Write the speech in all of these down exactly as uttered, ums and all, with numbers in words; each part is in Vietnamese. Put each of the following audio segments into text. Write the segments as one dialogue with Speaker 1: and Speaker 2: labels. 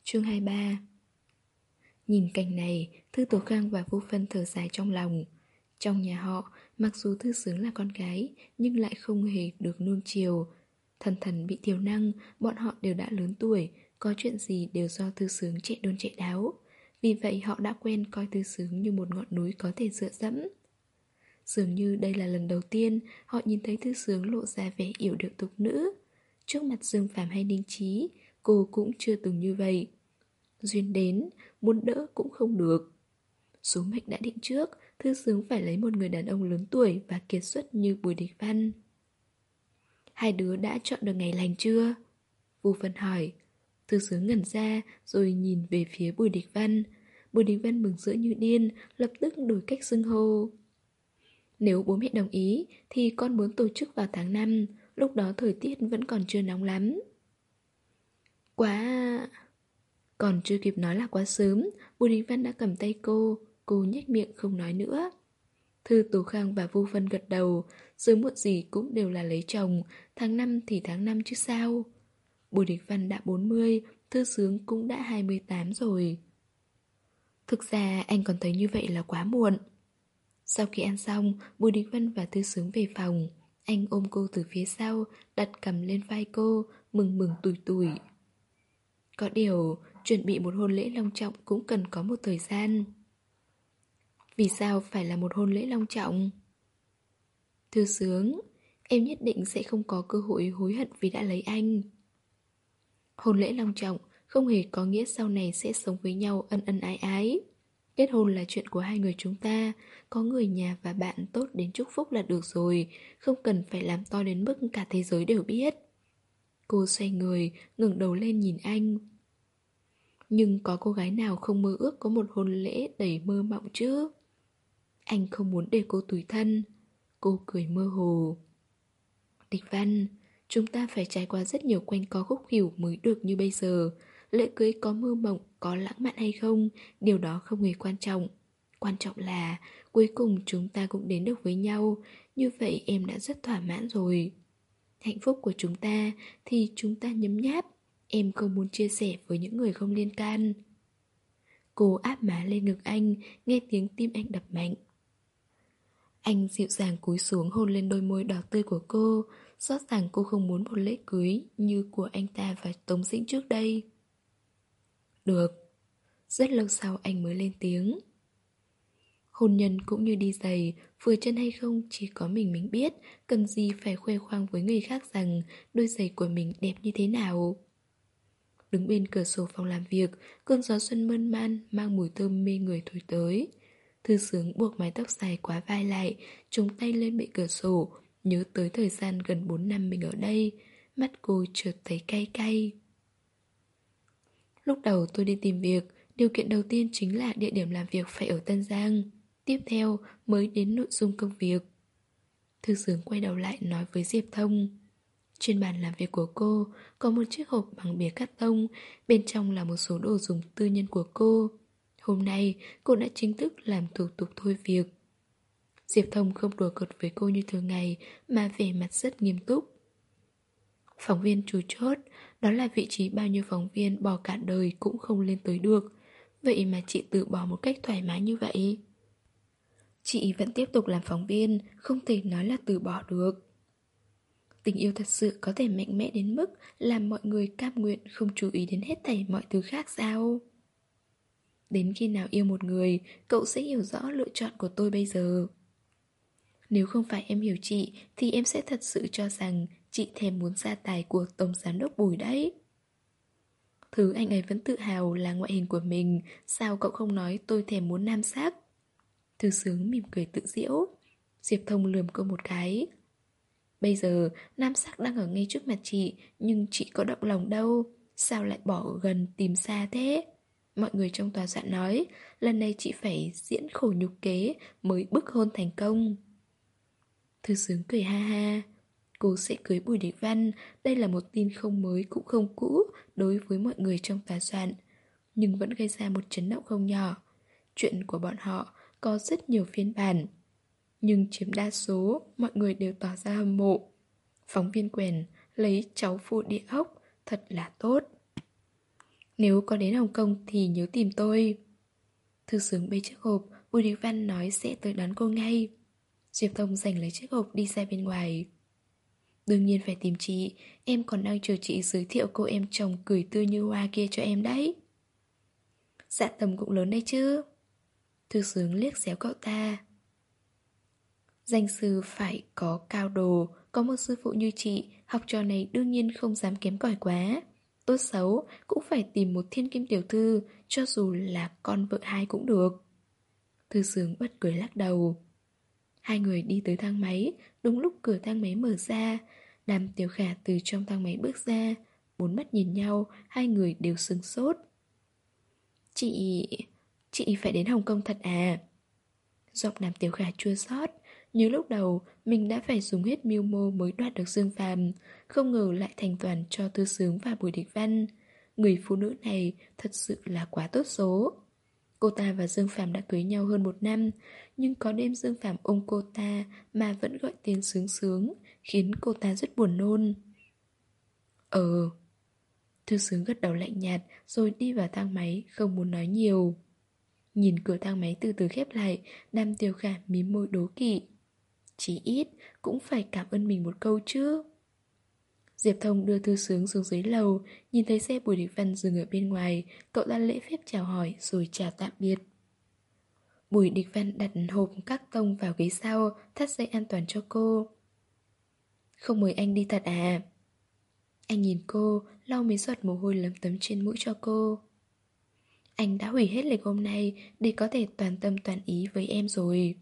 Speaker 1: Chương hai mươi ba. Nhìn cảnh này, Thư Tố Khang và Vô Phân thở dài trong lòng. Trong nhà họ, mặc dù Thư Sướng là con gái, nhưng lại không hề được nuông chiều. Thần thần bị thiểu năng, bọn họ đều đã lớn tuổi, có chuyện gì đều do Thư Sướng chạy đôn chạy đáo. Vì vậy họ đã quen coi Thư Sướng như một ngọn núi có thể dựa dẫm. Dường như đây là lần đầu tiên họ nhìn thấy Thư Sướng lộ ra vẻ yểu điệu tục nữ. Trước mặt Dương Phàm hay Ninh Trí, cô cũng chưa từng như vậy. Duyên đến, muốn đỡ cũng không được. Số mệnh đã định trước, Thư Sướng phải lấy một người đàn ông lớn tuổi và kiệt xuất như Bùi Địch Văn. Hai đứa đã chọn được ngày lành chưa? Vô Vân hỏi. Thư Sướng ngẩn ra rồi nhìn về phía Bùi Địch Văn. Bùi Địch Văn mừng rỡ như điên, lập tức đổi cách xưng hô. Nếu bố mẹ đồng ý thì con muốn tổ chức vào tháng năm, lúc đó thời tiết vẫn còn chưa nóng lắm. Quá... Còn chưa kịp nói là quá sớm, Bùi Đình Văn đã cầm tay cô, cô nhếch miệng không nói nữa. Thư Tố Khang và Vô Vân gật đầu, sớm muộn gì cũng đều là lấy chồng, tháng năm thì tháng năm chứ sao. Bùi Đình Văn đã bốn mươi, Thư Sướng cũng đã hai mươi tám rồi. Thực ra anh còn thấy như vậy là quá muộn. Sau khi ăn xong, Bùi Đình Văn và Thư Sướng về phòng. Anh ôm cô từ phía sau, đặt cằm lên vai cô, mừng mừng tủi tủi. Có điều, chuẩn bị một hôn lễ long trọng cũng cần có một thời gian. Vì sao phải là một hôn lễ long trọng? Thư Sướng, em nhất định sẽ không có cơ hội hối hận vì đã lấy anh. Hôn lễ long trọng không hề có nghĩa sau này sẽ sống với nhau ân ân ái ái. Kết hôn là chuyện của hai người chúng ta, có người nhà và bạn tốt đến chúc phúc là được rồi, không cần phải làm to đến mức cả thế giới đều biết. Cô xoay người, ngẩng đầu lên nhìn anh. Nhưng có cô gái nào không mơ ước có một hôn lễ đầy mơ mộng chứ? Anh không muốn để cô tủi thân. Cô cười mơ hồ. Địch Văn, chúng ta phải trải qua rất nhiều quanh co khúc khuỷu mới được như bây giờ. Lễ cưới có mơ mộng, có lãng mạn hay không, điều đó không hề quan trọng. Quan trọng là cuối cùng chúng ta cũng đến được với nhau. Như vậy em đã rất thỏa mãn rồi. Hạnh phúc của chúng ta thì chúng ta nhấm nháp. Em không muốn chia sẻ với những người không liên can. Cô áp má lên ngực anh, nghe tiếng tim anh đập mạnh. Anh dịu dàng cúi xuống hôn lên đôi môi đỏ tươi của cô. Rõ ràng cô không muốn một lễ cưới như của anh ta và Tống Dĩnh trước đây. Được. Rất lâu sau anh mới lên tiếng. Hôn nhân cũng như đi giày, vừa chân hay không chỉ có mình mình biết, cần gì phải khoe khoang với người khác rằng đôi giày của mình đẹp như thế nào. Đứng bên cửa sổ phòng làm việc, cơn gió xuân mơn man mang mùi thơm mê người thổi tới. Thư Sướng buộc mái tóc dài quá vai lại, chống tay lên bệ cửa sổ, nhớ tới thời gian gần bốn năm mình ở đây. Mắt cô chợt thấy cay cay. Lúc đầu tôi đi tìm việc, điều kiện đầu tiên chính là địa điểm làm việc phải ở Tân Giang. Tiếp theo mới đến nội dung công việc. Thư Sướng quay đầu lại nói với Diệp Thông. Trên bàn làm việc của cô có một chiếc hộp bằng bìa cắt tông, bên trong là một số đồ dùng tư nhân của cô. Hôm nay cô đã chính thức làm thủ tục thôi việc. Diệp Thông không đùa cợt với cô như thường ngày mà vẻ mặt rất nghiêm túc. Phóng viên chủ chốt, đó là vị trí bao nhiêu phóng viên bỏ cả đời cũng không lên tới được. Vậy mà chị từ bỏ một cách thoải mái như vậy. Chị vẫn tiếp tục làm phóng viên, không thể nói là từ bỏ được. Tình yêu thật sự có thể mạnh mẽ đến mức làm mọi người cam nguyện không chú ý đến hết thảy mọi thứ khác sao? Đến khi nào yêu một người, cậu sẽ hiểu rõ lựa chọn của tôi bây giờ. Nếu không phải em hiểu chị, thì em sẽ thật sự cho rằng chị thèm muốn gia tài của tổng giám đốc Bùi đấy. Thứ anh ấy vẫn tự hào là ngoại hình của mình, sao cậu không nói tôi thèm muốn nam sắc? Thư Sướng mỉm cười tự giễu. Diệp Thông lườm cô một cái. Bây giờ nam sắc đang ở ngay trước mặt chị, nhưng chị có động lòng đâu. Sao lại bỏ gần tìm xa thế? Mọi người trong tòa soạn nói, lần này chị phải diễn khổ nhục kế mới bức hôn thành công. Thư Sướng cười ha ha. Cô sẽ cưới Bùi Địch Văn, đây là một tin không mới cũng không cũ đối với mọi người trong tòa soạn, nhưng vẫn gây ra một chấn động không nhỏ. Chuyện của bọn họ có rất nhiều phiên bản, nhưng chiếm đa số mọi người đều tỏ ra hâm mộ. Phóng viên quèn lấy cháu phụ địa ốc, thật là tốt. Nếu có đến Hồng Kông thì nhớ tìm tôi. Thư Sướng bê chiếc hộp, Bùi Đình Văn nói sẽ tới đón cô ngay. Diệp Thông giành lấy chiếc hộp đi ra bên ngoài. Đương nhiên phải tìm chị, em còn đang chờ chị giới thiệu cô em chồng cười tươi như hoa kia cho em đấy. Dạ tầm cũng lớn đấy chứ. Thư Sướng liếc xéo cậu ta. Danh sư phải có cao đồ, có một sư phụ như chị, học trò này đương nhiên không dám kém cỏi quá. Tốt xấu cũng phải tìm một thiên kim tiểu thư, cho dù là con vợ hai cũng được. Thư Sướng bật cười lắc đầu. Hai người đi tới thang máy, đúng lúc cửa thang máy mở ra. Đàm Tiểu Khả từ trong thang máy bước ra, bốn mắt nhìn nhau, hai người đều sững sốt. Chị... chị phải đến Hồng Kông thật à? Giọng Đàm Tiểu Khả chua xót. Nhớ lúc đầu mình đã phải dùng hết mưu mô mới đoạt được Dương Phàm, không ngờ lại thành toàn cho Thư Sướng và Bùi Địch Văn. Người phụ nữ này thật sự là quá tốt số. Cô ta và Dương Phàm đã cưới nhau hơn một năm, nhưng có đêm Dương Phàm ôm cô ta mà vẫn gọi tên Sướng Sướng, khiến cô ta rất buồn nôn. Ờ. Thư Sướng gật đầu lạnh nhạt rồi đi vào thang máy, không muốn nói nhiều. Nhìn cửa thang máy từ từ khép lại, Đàm Tiểu Khả mím môi đố kỵ. Chí ít cũng phải cảm ơn mình một câu chứ. Diệp Thông đưa Thư Sướng xuống dưới lầu, nhìn thấy xe Bùi Địch Văn dừng ở bên ngoài, cậu ta lễ phép chào hỏi rồi chào tạm biệt. Bùi Địch Văn đặt hộp các tông vào ghế sau, thắt dây an toàn cho cô. Không mời anh đi thật à? Anh nhìn cô, lau mấy giọt mồ hôi lấm tấm trên mũi cho cô. Anh đã hủy hết lịch hôm nay để có thể toàn tâm toàn ý với em rồi.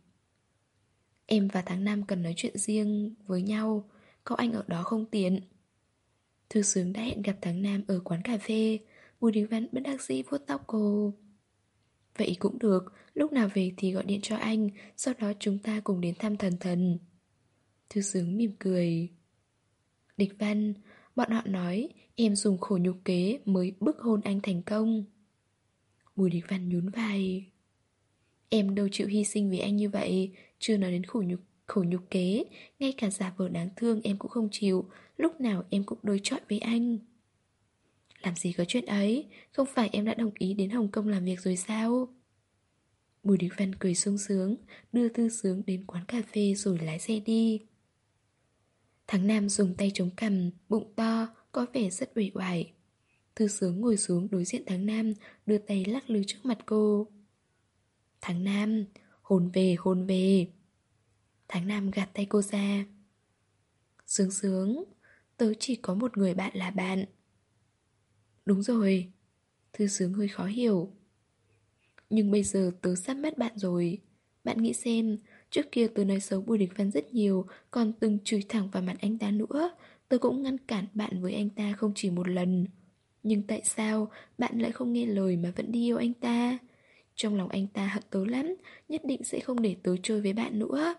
Speaker 1: Em và tháng năm cần nói chuyện riêng với nhau, có anh ở đó không tiện. Thư Sướng đã hẹn gặp tháng năm ở quán cà phê. Bùi Đình Văn bất đắc dĩ vuốt tóc cô. Vậy cũng được, lúc nào về thì gọi điện cho anh, sau đó chúng ta cùng đến thăm thần thần. Thư Sướng mỉm cười. Địch Văn, bọn họ nói em dùng khổ nhục kế mới bức hôn anh thành công. Bùi Địch Văn nhún vai. Em đâu chịu hy sinh vì anh như vậy, chưa nói đến khổ nhục, khổ nhục kế, ngay cả giả vờ đáng thương em cũng không chịu, lúc nào em cũng đối chọi với anh. Làm gì có chuyện ấy, không phải em đã đồng ý đến Hồng Kông làm việc rồi sao? Bùi Địch Văn cười sung sướng, đưa Thư Sướng đến quán cà phê rồi lái xe đi. Thằng Nam dùng tay chống cằm, bụng to, có vẻ rất uể oải. Thư Sướng ngồi xuống đối diện Thằng Nam, đưa tay lắc lư trước mặt cô. Thằng Nam, hôn về, hôn về. Thằng Nam gạt tay cô ra. Sướng Sướng, tớ chỉ có một người bạn là bạn. Đúng rồi. Thư Sướng hơi khó hiểu. Nhưng bây giờ tớ sắp mất bạn rồi. Bạn nghĩ xem, trước kia tớ nói xấu Bùi Địch Văn rất nhiều, còn từng chửi thẳng vào mặt anh ta nữa. Tớ cũng ngăn cản bạn với anh ta không chỉ một lần. Nhưng tại sao bạn lại không nghe lời mà vẫn đi yêu anh ta? Trong lòng anh ta hận tớ lắm, nhất định sẽ không để tớ chơi với bạn nữa.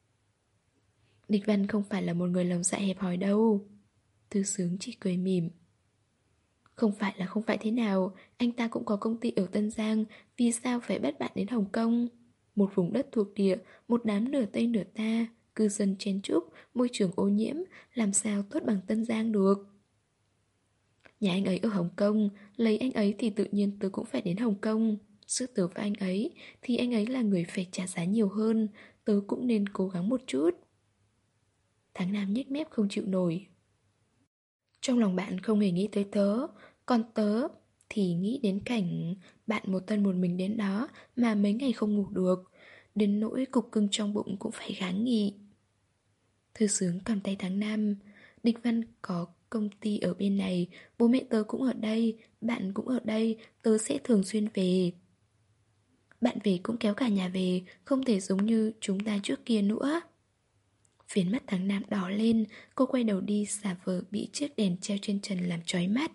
Speaker 1: Địch Văn không phải là một người lòng dạ hẹp hòi đâu. Thư Sướng chỉ cười mỉm. Không phải là không phải thế nào, anh ta cũng có công ty ở Tân Giang, vì sao phải bắt bạn đến Hồng Kông? Một vùng đất thuộc địa, một đám nửa Tây nửa ta, cư dân chen chúc, môi trường ô nhiễm, làm sao tốt bằng Tân Giang được? Nhà anh ấy ở Hồng Kông, lấy anh ấy thì tự nhiên tớ cũng phải đến Hồng Kông. Giữa tớ và anh ấy thì anh ấy là người phải trả giá nhiều hơn, tớ cũng nên cố gắng một chút. Tháng Nam nhếch mép không chịu nổi. Trong lòng bạn không hề nghĩ tới tớ, còn tớ thì nghĩ đến cảnh bạn một thân một mình đến đó mà mấy ngày không ngủ được, đến nỗi cục cưng trong bụng cũng phải kháng nghị. Thư Sướng cầm tay Tháng Năm. Địch Văn có công ty ở bên này, bố mẹ tớ cũng ở đây, bạn cũng ở đây, tớ sẽ thường xuyên về. Bạn về cũng kéo cả nhà về, không thể giống như chúng ta trước kia nữa. Phiến mắt Tháng Năm đỏ lên, cô quay đầu đi giả vờ bị chiếc đèn treo trên trần làm chói mắt.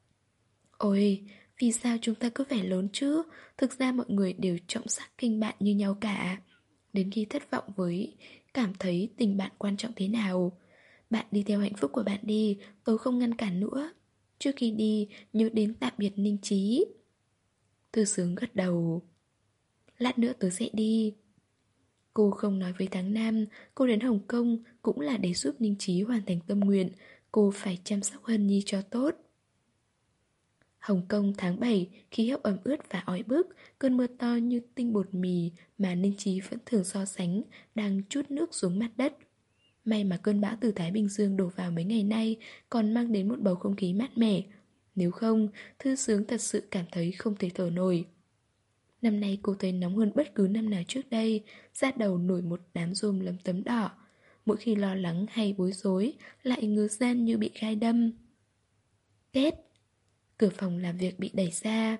Speaker 1: Ôi, vì sao chúng ta cứ phải lớn chứ? Thực ra mọi người đều trọng sắc khinh bạn như nhau cả. Đến khi thất vọng với, cảm thấy tình bạn quan trọng thế nào. Bạn đi theo hạnh phúc của bạn đi, tớ không ngăn cản nữa. Trước khi đi, nhớ đến tạm biệt Ninh Trí. Thư Sướng gật đầu. Lát nữa tớ sẽ đi. Cô không nói với Tháng Nam, cô đến Hồng Kông cũng là để giúp Ninh Trí hoàn thành tâm nguyện. Cô phải chăm sóc Hân Nhi cho tốt. Hồng Kông tháng bảy, khí hậu ẩm ướt và oi bức, cơn mưa to như tinh bột mì mà Ninh Trí vẫn thường so sánh, đang trút nước xuống mặt đất. May mà cơn bão từ Thái Bình Dương đổ vào mấy ngày nay còn mang đến một bầu không khí mát mẻ. Nếu không, Thư Sướng thật sự cảm thấy không thể thở nổi. Năm nay cô thấy nóng hơn bất cứ năm nào trước đây, da đầu nổi một đám rôm lấm tấm đỏ. Mỗi khi lo lắng hay bối rối, lại ngứa ran như bị gai đâm. Két! Cửa phòng làm việc bị đẩy ra.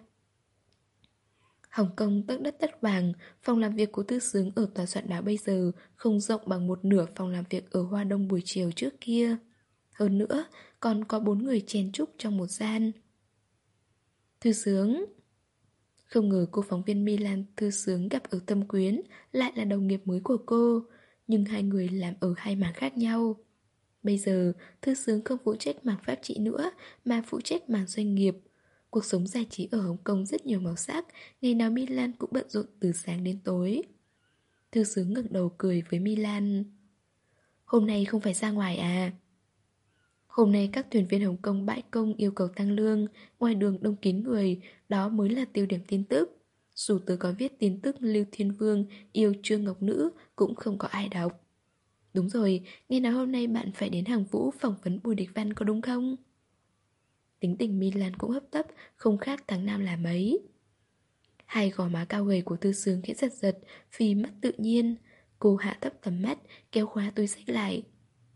Speaker 1: Hồng Kông tất đất tất vàng, phòng làm việc của Thư Sướng ở tòa soạn báo bây giờ không rộng bằng một nửa phòng làm việc ở Hoa Đông buổi chiều trước kia. Hơn nữa, còn có bốn người chen chúc trong một gian. Thư Sướng. Không ngờ cô phóng viên Milan Thư Sướng gặp ở Thâm Quyến lại là đồng nghiệp mới của cô, nhưng hai người làm ở hai mảng khác nhau. Bây giờ, Thư Sướng không phụ trách mảng pháp trị nữa, mà phụ trách mảng doanh nghiệp. Cuộc sống giải trí ở Hồng Kông rất nhiều màu sắc, ngày nào Milan cũng bận rộn từ sáng đến tối. Thư Sướng ngẩng đầu cười với Milan. Hôm nay không phải ra ngoài à? Hôm nay các thuyền viên Hồng Kông bãi công yêu cầu tăng lương, ngoài đường đông kín người, đó mới là tiêu điểm tin tức. Dù tớ có viết tin tức Lưu Thiên Vương yêu Trương Ngọc Nữ cũng không có ai đọc. Đúng rồi, nghe nói hôm nay bạn phải đến Hàng Vũ phỏng vấn Bùi Địch Văn có đúng không? Tính tình Milan cũng hấp tấp, không khác tháng năm là mấy. Hai gò má cao gầy của Thư Sướng khẽ giật giật vì mất tự nhiên. Cô hạ thấp tầm mắt, kéo khóa túi xách lại.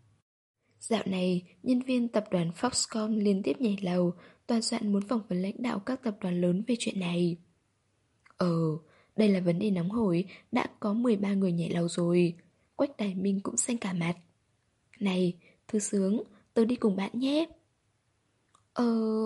Speaker 1: Dạo này, nhân viên tập đoàn Foxconn liên tiếp nhảy lầu, tòa soạn muốn phỏng vấn lãnh đạo các tập đoàn lớn về chuyện này. Ờ, đây là vấn đề nóng hổi, đã có mười ba người nhảy lầu rồi. Quách Đại Minh cũng xanh cả mặt. Này, Thư Sướng, tớ đi cùng bạn nhé. Ờ...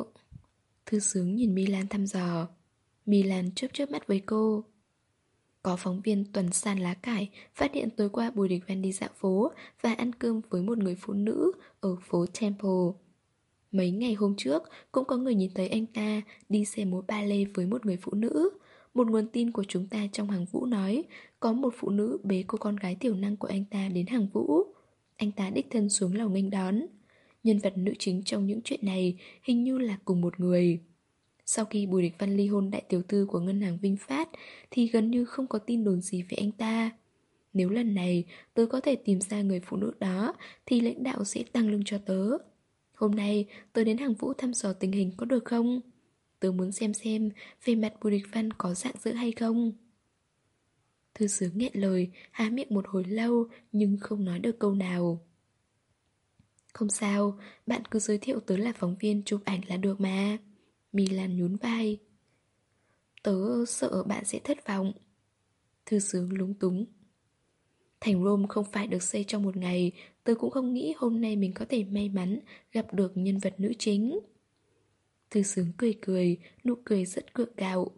Speaker 1: Thư Sướng nhìn Milan thăm dò. Milan chớp chớp mắt với cô. Có phóng viên tuần san lá cải phát hiện tối qua Bùi Địch Văn đi dạo phố và ăn cơm với một người phụ nữ ở phố Temple. Mấy ngày hôm trước cũng có người nhìn thấy anh ta đi xe múa ba lê với một người phụ nữ. Một nguồn tin của chúng ta trong Hàng Vũ nói có một phụ nữ bế cô con gái tiểu năng của anh ta đến Hàng Vũ. Anh ta đích thân xuống lầu nghênh đón. Nhân vật nữ chính trong những chuyện này hình như là cùng một người. Sau khi Bùi Địch Văn ly hôn đại tiểu thư của ngân hàng Vinh Phát thì gần như không có tin đồn gì về anh ta. Nếu lần này tớ có thể tìm ra người phụ nữ đó thì lãnh đạo sẽ tăng lương cho tớ. Hôm nay tớ đến Hàng Vũ thăm dò tình hình có được không? Tớ muốn xem xem về mặt Bùi Địch Văn có dạng dỡ hay không. Thư Sướng nghẹn lời, há miệng một hồi lâu nhưng không nói được câu nào. Không sao, bạn cứ giới thiệu tớ là phóng viên chụp ảnh là được mà. Milan nhún vai. Tớ sợ bạn sẽ thất vọng. Thư Sướng lúng túng. Thành Rome không phải được xây trong một ngày. Tớ cũng không nghĩ hôm nay mình có thể may mắn gặp được nhân vật nữ chính. Thư Sướng cười cười, nụ cười rất gượng gạo.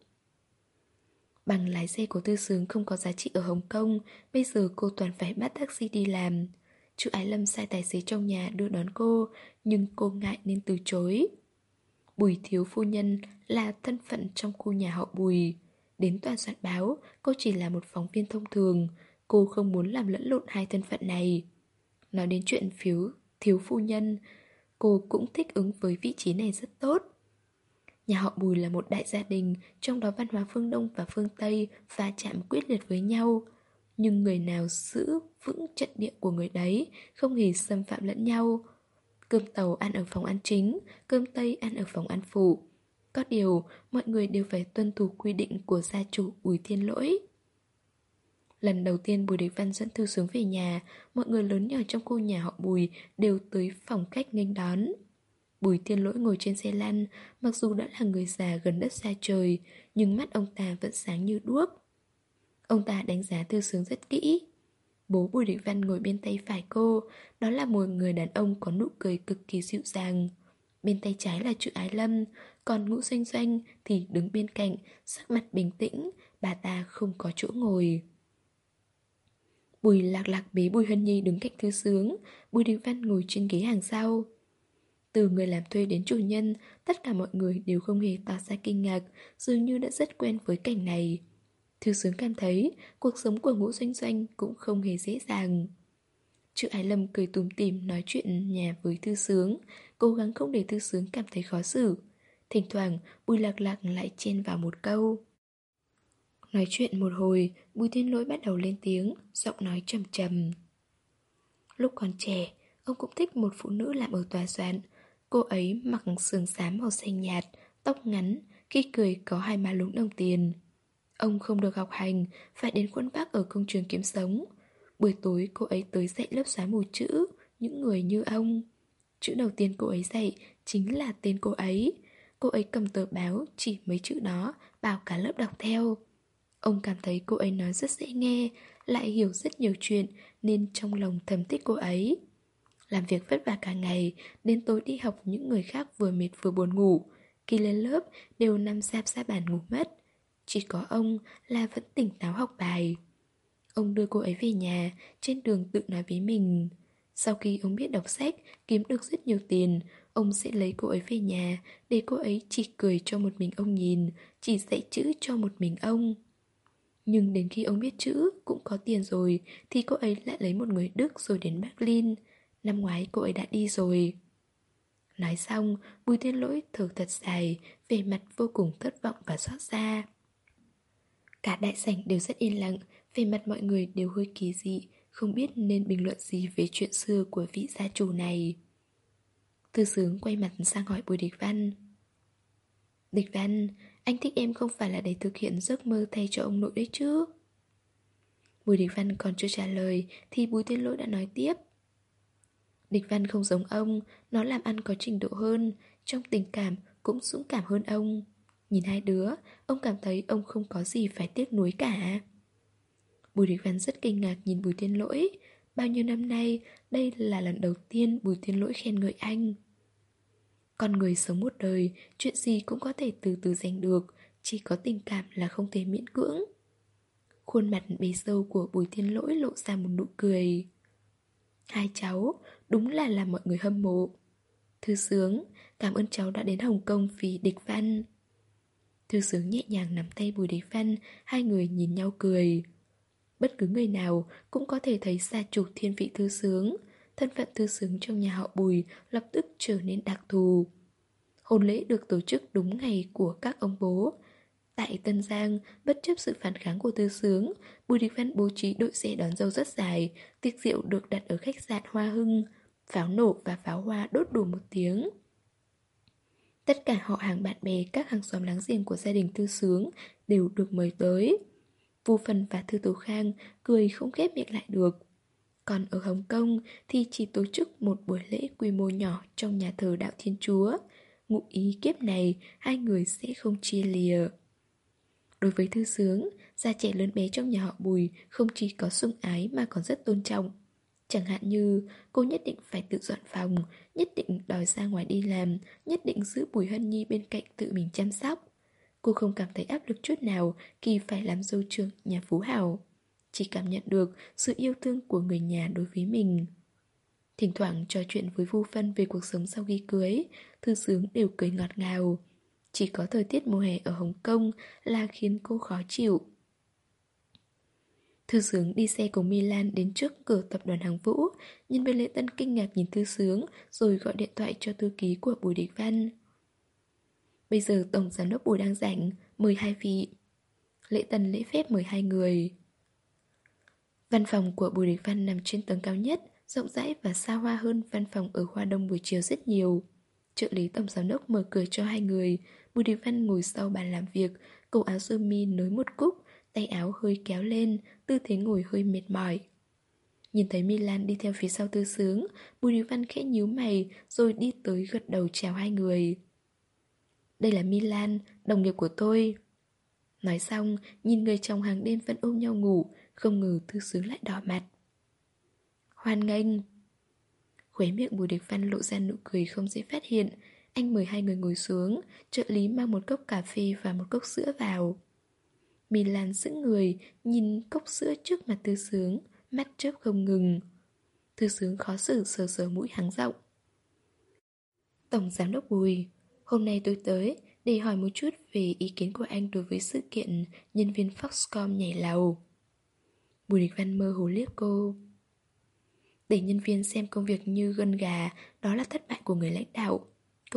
Speaker 1: Bằng lái xe của Thư Sướng không có giá trị ở Hồng Kông. Bây giờ cô toàn phải bắt taxi đi làm. Chú Ái Lâm sai tài xế trong nhà đưa đón cô, nhưng cô ngại nên từ chối. Bùi thiếu phu nhân là thân phận trong khu nhà họ Bùi. Đến tòa soạn báo, cô chỉ là một phóng viên thông thường. Cô không muốn làm lẫn lộn hai thân phận này. Nói đến chuyện phiếu thiếu phu nhân, cô cũng thích ứng với vị trí này rất tốt. Nhà họ Bùi là một đại gia đình, trong đó văn hóa phương Đông và phương Tây va chạm quyết liệt với nhau. Nhưng người nào giữ vững trận địa của người đấy, không hề xâm phạm lẫn nhau. Cơm tàu ăn ở phòng ăn chính, cơm Tây ăn ở phòng ăn phụ. Có điều, mọi người đều phải tuân thủ quy định của gia chủ Bùi Thiên Lỗi. Lần đầu tiên Bùi Địch Văn dẫn Thư Sướng về nhà, mọi người lớn nhỏ trong khu nhà họ Bùi đều tới phòng khách nghênh đón. Bùi Thiên Lỗi ngồi trên xe lăn, mặc dù đã là người già gần đất xa trời, nhưng mắt ông ta vẫn sáng như đuốc. Ông ta đánh giá Thư Sướng rất kỹ. Bố Bùi Địch Văn ngồi bên tay phải cô, đó là một người đàn ông có nụ cười cực kỳ dịu dàng. Bên tay trái là chữ Ái Lâm, còn Ngũ Doanh Doanh thì đứng bên cạnh, sắc mặt bình tĩnh, bà ta không có chỗ ngồi. Bùi Lạc Lạc bế Bùi Hân Nhi đứng cạnh Thư Sướng, Bùi Địch Văn ngồi trên ghế hàng sau. Từ người làm thuê đến chủ nhân, tất cả mọi người đều không hề tỏ ra kinh ngạc, dường như đã rất quen với cảnh này. Thư Sướng cảm thấy cuộc sống của Ngũ Doanh Doanh cũng không hề dễ dàng. Chữ Ái Lâm cười tủm tỉm nói chuyện nhà với Thư Sướng, cố gắng không để Thư Sướng cảm thấy khó xử. Thỉnh thoảng Bùi Lạc Lạc lại chen vào một câu. Nói chuyện một hồi, Bùi Thiên Lỗi bắt đầu lên tiếng, giọng nói trầm trầm. Lúc còn trẻ, ông cũng thích một phụ nữ làm ở tòa soạn. Cô ấy mặc sườn xám màu xanh nhạt, tóc ngắn, khi cười có hai má lúm đồng tiền. Ông không được học hành, phải đến khuôn vác ở công trường kiếm sống. Buổi tối cô ấy tới dạy lớp xóa mù chữ, những người như ông. Chữ đầu tiên cô ấy dạy chính là tên cô ấy. Cô ấy cầm tờ báo, chỉ mấy chữ đó, bảo cả lớp đọc theo. Ông cảm thấy cô ấy nói rất dễ nghe, lại hiểu rất nhiều chuyện, nên trong lòng thầm thích cô ấy. Làm việc vất vả cả ngày, đến tối đi học những người khác vừa mệt vừa buồn ngủ. Khi lên lớp đều nằm sáp ra bàn ngủ mất. Chỉ có ông là vẫn tỉnh táo học bài. Ông đưa cô ấy về nhà, trên đường tự nói với mình. Sau khi ông biết đọc sách, kiếm được rất nhiều tiền, ông sẽ lấy cô ấy về nhà để cô ấy chỉ cười cho một mình ông nhìn, chỉ dạy chữ cho một mình ông. Nhưng đến khi ông biết chữ, cũng có tiền rồi, thì cô ấy lại lấy một người Đức rồi đến Berlin. Năm ngoái cô ấy đã đi rồi. Nói xong, Bùi Thiên Lỗi thở thật dài, vẻ mặt vô cùng thất vọng và xót xa. Cả đại sảnh đều rất yên lặng, vẻ mặt mọi người đều hơi kỳ dị, không biết nên bình luận gì về chuyện xưa của vị gia chủ này. Thư Sướng quay mặt sang hỏi Bùi Địch Văn. Địch Văn, anh thích em không phải là để thực hiện giấc mơ thay cho ông nội đấy chứ? Bùi Địch Văn còn chưa trả lời thì Bùi Thiên Lỗi đã nói tiếp. Địch Văn không giống ông, nó làm ăn có trình độ hơn, trong tình cảm cũng dũng cảm hơn ông. Nhìn hai đứa, ông cảm thấy ông không có gì phải tiếc nuối cả. Bùi Địch Văn rất kinh ngạc nhìn Bùi Thiên Lỗi. Bao nhiêu năm nay, đây là lần đầu tiên Bùi Thiên Lỗi khen ngợi anh. Con người sống một đời, chuyện gì cũng có thể từ từ giành được, chỉ có tình cảm là không thể miễn cưỡng. Khuôn mặt bề dâu của Bùi Thiên Lỗi lộ ra một nụ cười. Hai cháu, đúng là làm mọi người hâm mộ. Thư Sướng, cảm ơn cháu đã đến Hồng Kông vì Địch Văn. Thư Sướng nhẹ nhàng nắm tay Bùi Địch Văn, hai người nhìn nhau cười. Bất cứ người nào cũng có thể thấy gia chủ thiên vị Thư Sướng. Thân phận Thư Sướng trong nhà họ Bùi lập tức trở nên đặc thù. Hôn lễ được tổ chức đúng ngày của các ông bố. Tại Tân Giang, bất chấp sự phản kháng của Thư Sướng, Bùi Địch Văn bố trí đội xe đón dâu rất dài, tiệc rượu được đặt ở khách sạn Hoa Hưng, pháo nổ và pháo hoa đốt đủ một tiếng. Tất cả họ hàng bạn bè, các hàng xóm láng giềng của gia đình Thư Sướng đều được mời tới. Vu Phần và Thư Tú Khang cười không khép miệng lại được. Còn ở Hồng Kông thì chỉ tổ chức một buổi lễ quy mô nhỏ trong nhà thờ Đạo Thiên Chúa. Ngụ ý kiếp này hai người sẽ không chia lìa. Đối với Thư Sướng, già trẻ lớn bé trong nhà họ Bùi không chỉ có sủng ái mà còn rất tôn trọng. Chẳng hạn như cô nhất định phải tự dọn phòng, nhất định đòi ra ngoài đi làm, nhất định giữ Bùi Hân Nhi bên cạnh tự mình chăm sóc. Cô không cảm thấy áp lực chút nào khi phải làm dâu trưởng nhà phú hào, chỉ cảm nhận được sự yêu thương của người nhà đối với mình. Thỉnh thoảng trò chuyện với Vu Phân về cuộc sống sau khi cưới, Thư Sướng đều cười ngọt ngào. Chỉ có thời tiết mùa hè ở Hồng Kông là khiến cô khó chịu. Thư Sướng đi xe của Milan đến trước cửa tập đoàn Hàng Vũ. Nhân viên lễ tân kinh ngạc nhìn Thư Sướng rồi gọi điện thoại cho thư ký của Bùi Địch Văn. Bây giờ tổng giám đốc Bùi đang rảnh, mời hai vị. Lễ tân lễ phép mời hai người. Văn phòng của Bùi Địch Văn nằm trên tầng cao nhất, rộng rãi và xa hoa hơn văn phòng ở Hoa Đông buổi chiều rất nhiều. Trợ lý tổng giám đốc mở cửa cho hai người. Bùi Địch Văn ngồi sau bàn làm việc, cổ áo sơ mi nối một cúc, tay áo hơi kéo lên, tư thế ngồi hơi mệt mỏi. Nhìn thấy Milan đi theo phía sau Thư Sướng, Bùi Địch Văn khẽ nhíu mày rồi đi tới gật đầu chào hai người. Đây là Milan, đồng nghiệp của tôi. Nói xong, nhìn người chồng hàng đêm vẫn ôm nhau ngủ, không ngờ Thư Sướng lại đỏ mặt. Hoan nghênh. Khóe miệng Bùi Địch Văn lộ ra nụ cười không dễ phát hiện. Anh mời hai người ngồi xuống, trợ lý mang một cốc cà phê và một cốc sữa vào. Milan sững người, nhìn cốc sữa trước mặt Thư Sướng, mắt chớp không ngừng. Thư Sướng khó xử sờ sờ mũi hắng giọng. Tổng giám đốc Bùi, hôm nay tôi tới để hỏi một chút về ý kiến của anh đối với sự kiện nhân viên Foxconn nhảy lầu. Bùi Địch Văn mơ hồ liếc cô. Để nhân viên xem công việc như gân gà, đó là thất bại của người lãnh đạo. Công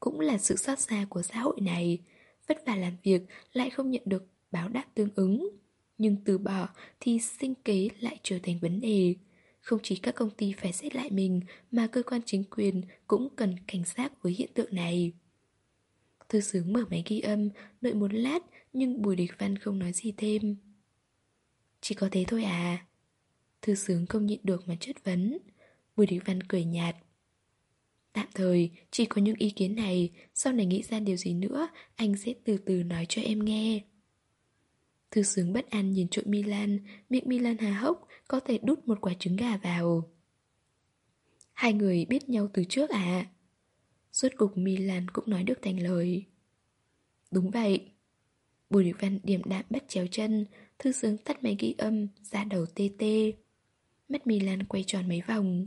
Speaker 1: cũng là sự xót xa của xã hội này. Vất vả làm việc lại không nhận được báo đáp tương ứng. Nhưng từ bỏ thì sinh kế lại trở thành vấn đề. Không chỉ các công ty phải xét lại mình mà cơ quan chính quyền cũng cần cảnh giác với hiện tượng này. Thư xướng mở máy ghi âm, đợi một lát nhưng Bùi Địch Văn không nói gì thêm. Chỉ có thế thôi à? Thư xướng không nhịn được mà chất vấn. Bùi Địch Văn cười nhạt. Tạm thời, chỉ có những ý kiến này, sau này nghĩ ra điều gì nữa, anh sẽ từ từ nói cho em nghe. Thư xướng bất an nhìn trộm Milan, miệng Milan há hốc, có thể đút một quả trứng gà vào. Hai người biết nhau từ trước à? Rốt cục Milan cũng nói được thành lời. Đúng vậy. Bùi Địch Văn điềm đạm bắt chéo chân, Thư xướng tắt máy ghi âm, ra đầu tê tê. Mắt Milan quay tròn mấy vòng.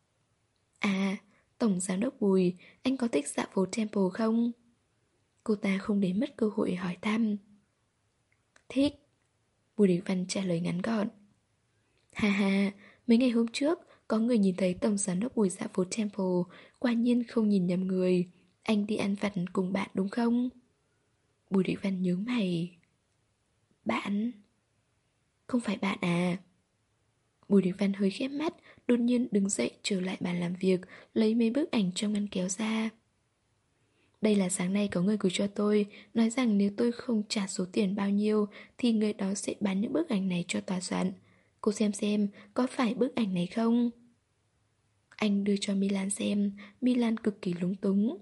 Speaker 1: À, Tổng Giám đốc Bùi, anh có thích dạo phố Temple không? Cô ta không để mất cơ hội hỏi thăm. Thích. Bùi Địch Văn trả lời ngắn gọn. Hà hà, mấy ngày hôm trước có người nhìn thấy Tổng Giám đốc Bùi dạo phố Temple, quả nhiên không nhìn nhầm người. Anh đi ăn vặt cùng bạn đúng không? Bùi Địch Văn nhướng mày. Bạn? Không phải bạn à? Bùi Địch Văn hơi khép mắt, đột nhiên đứng dậy trở lại bàn làm việc, lấy mấy bức ảnh trong ngăn kéo ra. Đây là sáng nay có người gửi cho tôi, nói rằng nếu tôi không trả số tiền bao nhiêu thì người đó sẽ bán những bức ảnh này cho tòa soạn. Cô xem xem, có phải bức ảnh này không? Anh đưa cho Milan xem, Milan cực kỳ lúng túng.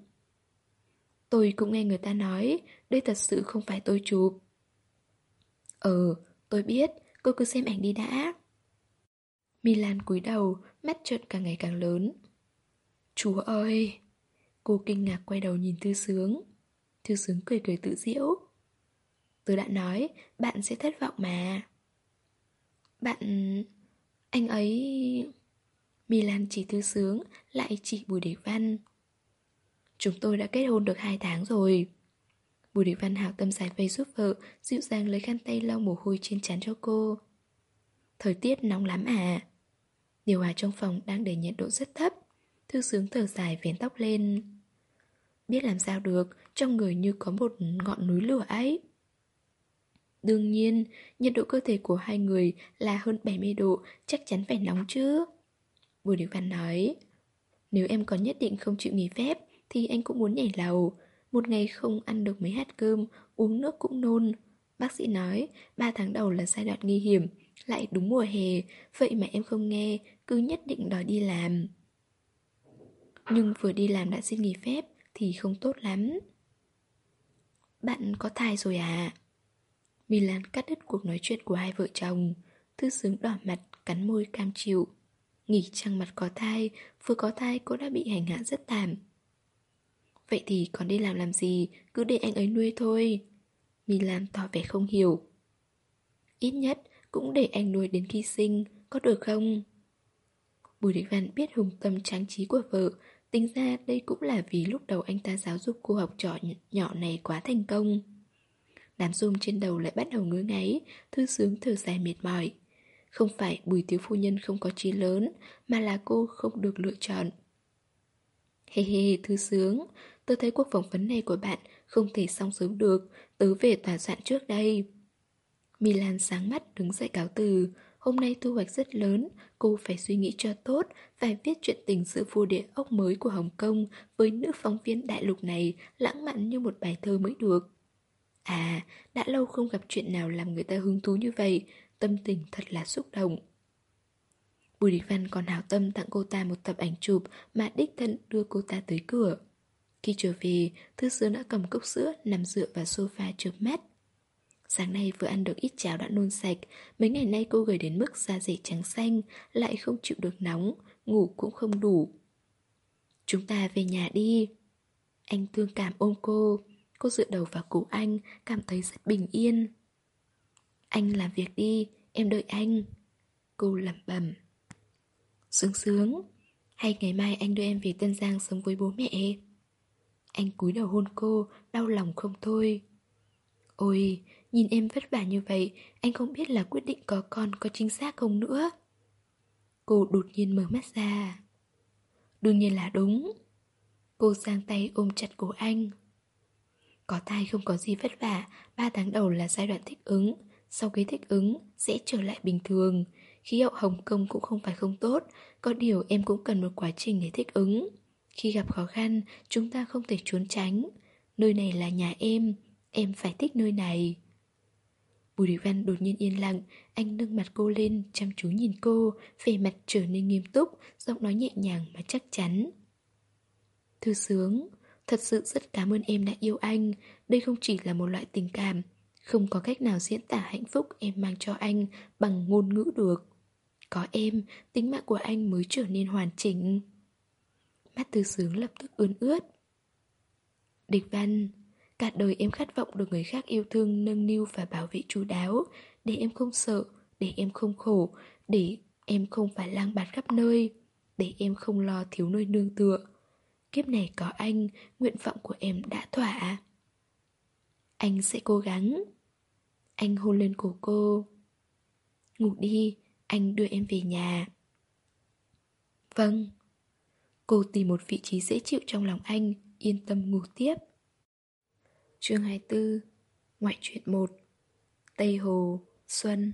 Speaker 1: Tôi cũng nghe người ta nói, đây thật sự không phải tôi chụp. Ừ, tôi biết, cô cứ xem ảnh đi đã. Milan cúi đầu, mắt trợn càng ngày càng lớn. Chúa ơi! Cô kinh ngạc quay đầu nhìn Thư Sướng. Thư Sướng cười cười tự giễu. Tôi đã nói, bạn sẽ thất vọng mà. Bạn... Anh ấy... Milan chỉ Thư Sướng, lại chỉ Bùi Địch Văn. Chúng tôi đã kết hôn được hai tháng rồi. Bùi Địch Văn hảo tâm giải vây giúp vợ, dịu dàng lấy khăn tay lau mồ hôi trên trán cho cô. Thời tiết nóng lắm à? Điều hòa trong phòng đang để nhiệt độ rất thấp. Thư Sướng thở dài vén tóc lên. Biết làm sao được, trong người như có một ngọn núi lửa ấy. Đương nhiên, nhiệt độ cơ thể của hai người là hơn bảy mươi độ, chắc chắn phải nóng chứ. Bùi Địch Văn nói. Nếu em còn nhất định không chịu nghỉ phép thì anh cũng muốn nhảy lầu. Một ngày không ăn được mấy hạt cơm, uống nước cũng nôn. Bác sĩ nói ba tháng đầu là giai đoạn nguy hiểm, lại đúng mùa hè. Vậy mà em không nghe, cứ nhất định đòi đi làm. Nhưng vừa đi làm đã xin nghỉ phép thì không tốt lắm. Bạn có thai rồi à? Milan cắt đứt cuộc nói chuyện của hai vợ chồng. Thư Sướng đỏ mặt, cắn môi cam chịu. Nghỉ trăng mặt có thai, vừa có thai cô đã bị hành hạ rất thảm. Vậy thì còn đi làm làm gì, cứ để anh ấy nuôi thôi. Milan tỏ vẻ không hiểu. Ít nhất cũng để anh nuôi đến khi sinh, có được không? Bùi Địch Văn biết hùng tâm tráng trí của vợ. Tính ra đây cũng là vì lúc đầu anh ta giáo dục cô học trò nhỏ này quá thành công. Đám rôm trên đầu lại bắt đầu ngứa ngáy, Thư Sướng thở dài mệt mỏi. Không phải Bùi thiếu phu nhân không có chí lớn, mà là cô không được lựa chọn. Hê hê, Thư Sướng, tớ thấy cuộc phỏng vấn này của bạn không thể xong sớm được, tớ về tòa soạn trước đây. Milan sáng mắt đứng dậy cáo từ. Hôm nay thu hoạch rất lớn, cô phải suy nghĩ cho tốt, phải viết chuyện tình giữa vua địa ốc mới của Hồng Kông với nữ phóng viên đại lục này lãng mạn như một bài thơ mới được. À, đã lâu không gặp chuyện nào làm người ta hứng thú như vậy, tâm tình thật là xúc động. Bùi Địch Văn còn hảo tâm tặng cô ta một tập ảnh chụp mà đích thân đưa cô ta tới cửa. Khi trở về, Thư Sướng đã cầm cốc sữa nằm dựa vào sofa chợp mắt. Sáng nay vừa ăn được ít cháo đã nôn sạch, mấy ngày nay cô gầy đến mức da dẻ trắng xanh, lại không chịu được nóng, ngủ cũng không đủ. Chúng ta về nhà đi. Anh thương cảm ôm cô, cô dựa đầu vào cổ anh, cảm thấy rất bình yên. Anh làm việc đi, em đợi anh. Cô lẩm bẩm. Sướng Sướng, hay ngày mai anh đưa em về Tân Giang sống với bố mẹ. Anh cúi đầu hôn cô, đau lòng không thôi. Ôi, nhìn em vất vả như vậy, anh không biết là quyết định có con có chính xác không nữa. Cô đột nhiên mở mắt ra. Đương nhiên là đúng. Cô giang tay ôm chặt cổ anh. Có thai không có gì vất vả, ba tháng đầu là giai đoạn thích ứng. Sau khi thích ứng, sẽ trở lại bình thường. Khí hậu Hồng Kông cũng không phải không tốt, có điều em cũng cần một quá trình để thích ứng. Khi gặp khó khăn, chúng ta không thể trốn tránh. Nơi này là nhà em, em phải thích nơi này. Bùi Đình Văn đột nhiên yên lặng, anh nâng mặt cô lên, chăm chú nhìn cô, vẻ mặt trở nên nghiêm túc, giọng nói nhẹ nhàng mà chắc chắn. Thư Sướng, thật sự rất cảm ơn em đã yêu anh. Đây không chỉ là một loại tình cảm, không có cách nào diễn tả hạnh phúc em mang cho anh bằng ngôn ngữ được. Có em, tính mạng của anh mới trở nên hoàn chỉnh. Mắt Thư Sướng lập tức ươn ướt. Địch Văn, cả đời em khát vọng được người khác yêu thương, nâng niu và bảo vệ chu đáo, để em không sợ, để em không khổ, để em không phải lang bạt khắp nơi, để em không lo thiếu nơi nương tựa. Kiếp này có anh, nguyện vọng của em đã thỏa. Anh sẽ cố gắng. Anh hôn lên cổ cô. Ngủ đi, anh đưa em về nhà. Vâng. Cô tìm một vị trí dễ chịu trong lòng anh, yên tâm ngủ tiếp. Chương hai mươi tư. Ngoại truyện một. Tây Hồ, Xuân.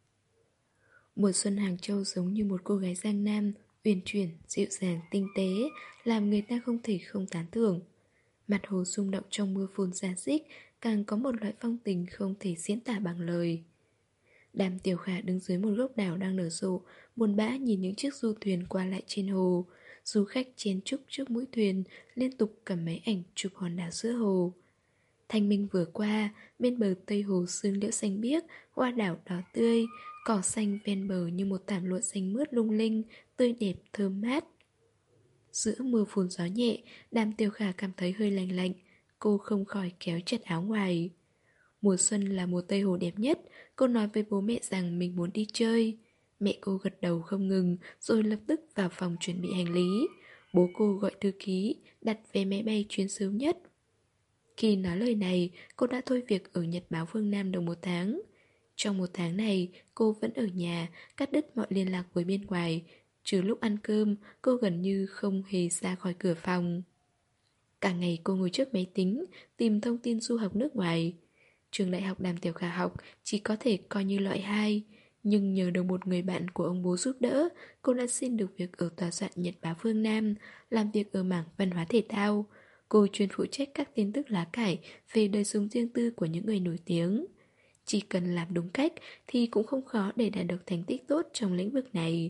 Speaker 1: Mùa xuân Hàng Châu giống như một cô gái Giang Nam, uyển chuyển, dịu dàng, tinh tế, làm người ta không thể không tán thưởng. Mặt hồ rung động trong mưa phùn rả rích, càng có một loại phong tình không thể diễn tả bằng lời. Đàm Tiểu Khả đứng dưới một gốc đào đang nở rộ, buồn bã nhìn những chiếc du thuyền qua lại trên hồ. Du khách chen chúc trước mũi thuyền, liên tục cầm máy ảnh chụp hòn đảo giữa hồ. Thanh minh vừa qua, bên bờ Tây Hồ sương liễu xanh biếc, hoa đảo đỏ tươi, cỏ xanh ven bờ như một thảm lụa xanh mướt lung linh, tươi đẹp thơm mát. Giữa mưa phùn gió nhẹ, Đàm Tiểu Khả cảm thấy hơi lạnh lạnh, cô không khỏi kéo chặt áo ngoài. Mùa xuân là mùa Tây Hồ đẹp nhất, cô nói với bố mẹ rằng mình muốn đi chơi. Mẹ cô gật đầu không ngừng, rồi lập tức vào phòng chuẩn bị hành lý. Bố cô gọi thư ký, đặt vé máy bay chuyến sớm nhất. Khi nói lời này, cô đã thôi việc ở Nhật báo Phương Nam đồng một tháng. Trong một tháng này, cô vẫn ở nhà, cắt đứt mọi liên lạc với bên ngoài. Trừ lúc ăn cơm, cô gần như không hề ra khỏi cửa phòng. Cả ngày cô ngồi trước máy tính, tìm thông tin du học nước ngoài. Trường đại học Đàm Tiểu Khả học chỉ có thể coi như loại hai, nhưng nhờ được một người bạn của ông bố giúp đỡ, cô đã xin được việc ở tòa soạn Nhật báo Phương Nam, làm việc ở mảng văn hóa thể thao. Cô chuyên phụ trách các tin tức lá cải về đời sống riêng tư của những người nổi tiếng. Chỉ cần làm đúng cách thì cũng không khó để đạt được thành tích tốt trong lĩnh vực này.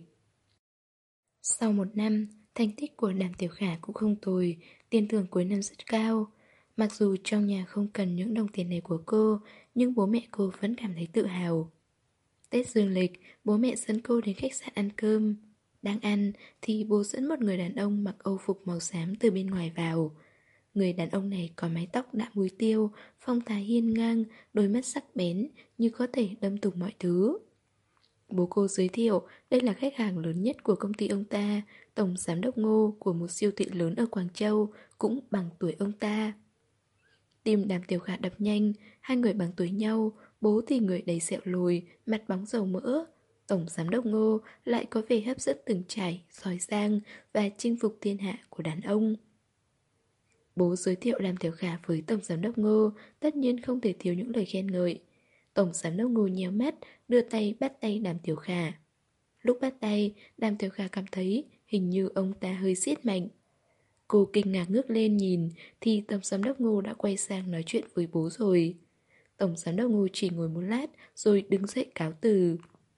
Speaker 1: Sau một năm, thành tích của Đàm Tiểu Khả cũng không tồi, tiền thưởng cuối năm rất cao. Mặc dù trong nhà không cần những đồng tiền này của cô, nhưng bố mẹ cô vẫn cảm thấy tự hào. Tết dương lịch, bố mẹ dẫn cô đến khách sạn ăn cơm. Đang ăn thì bố dẫn một người đàn ông mặc âu phục màu xám từ bên ngoài vào. Người đàn ông này có mái tóc đã múi tiêu, phong thái hiên ngang, đôi mắt sắc bén như có thể đâm thủng mọi thứ. Bố cô giới thiệu đây là khách hàng lớn nhất của công ty ông ta, tổng giám đốc Ngô của một siêu thị lớn ở Quảng Châu, cũng bằng tuổi ông ta. Tim Đàm Tiểu Khả đập nhanh, hai người bằng tuổi nhau, bố thì người đầy sẹo lồi, mặt bóng dầu mỡ. Tổng giám đốc Ngô lại có vẻ hấp dẫn từng trải, giỏi giang và chinh phục thiên hạ của đàn ông. Bố giới thiệu Đàm Tiểu Khả với Tổng giám đốc Ngô, tất nhiên không thể thiếu những lời khen ngợi. Tổng giám đốc Ngô nhéo mắt, đưa tay bắt tay Đàm Tiểu Khả. Lúc bắt tay, Đàm Tiểu Khả cảm thấy hình như ông ta hơi siết mạnh. Cô kinh ngạc ngước lên nhìn thì Tổng giám đốc Ngô đã quay sang nói chuyện với bố rồi. Tổng giám đốc Ngô chỉ ngồi một lát rồi đứng dậy cáo từ.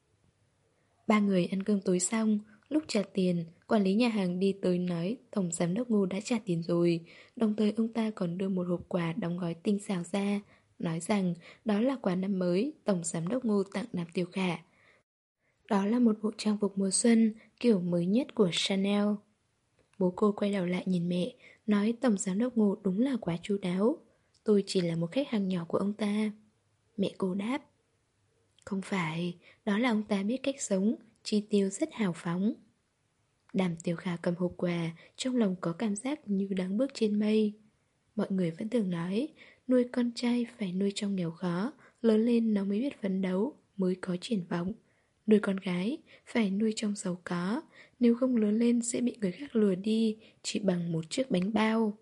Speaker 1: Ba người ăn cơm tối xong, lúc trả tiền, quản lý nhà hàng đi tới nói Tổng giám đốc Ngô đã trả tiền rồi, đồng thời ông ta còn đưa một hộp quà đóng gói tinh xảo ra, nói rằng đó là quà năm mới Tổng giám đốc Ngô tặng Đàm Tiểu Khả. Đó là một bộ trang phục mùa xuân kiểu mới nhất của Chanel. Bố cô quay đầu lại nhìn mẹ, nói Tổng giám đốc Ngô đúng là quá chu đáo. Tôi chỉ là một khách hàng nhỏ của ông ta. Mẹ cô đáp. Không phải, đó là ông ta biết cách sống, chi tiêu rất hào phóng. Đàm Tiểu Khả cầm hộp quà, trong lòng có cảm giác như đang bước trên mây. Mọi người vẫn thường nói, nuôi con trai phải nuôi trong nghèo khó, lớn lên nó mới biết phấn đấu, mới có triển vọng. Nuôi con gái phải nuôi trong giàu có, nếu không lớn lên sẽ bị người khác lừa đi chỉ bằng một chiếc bánh bao.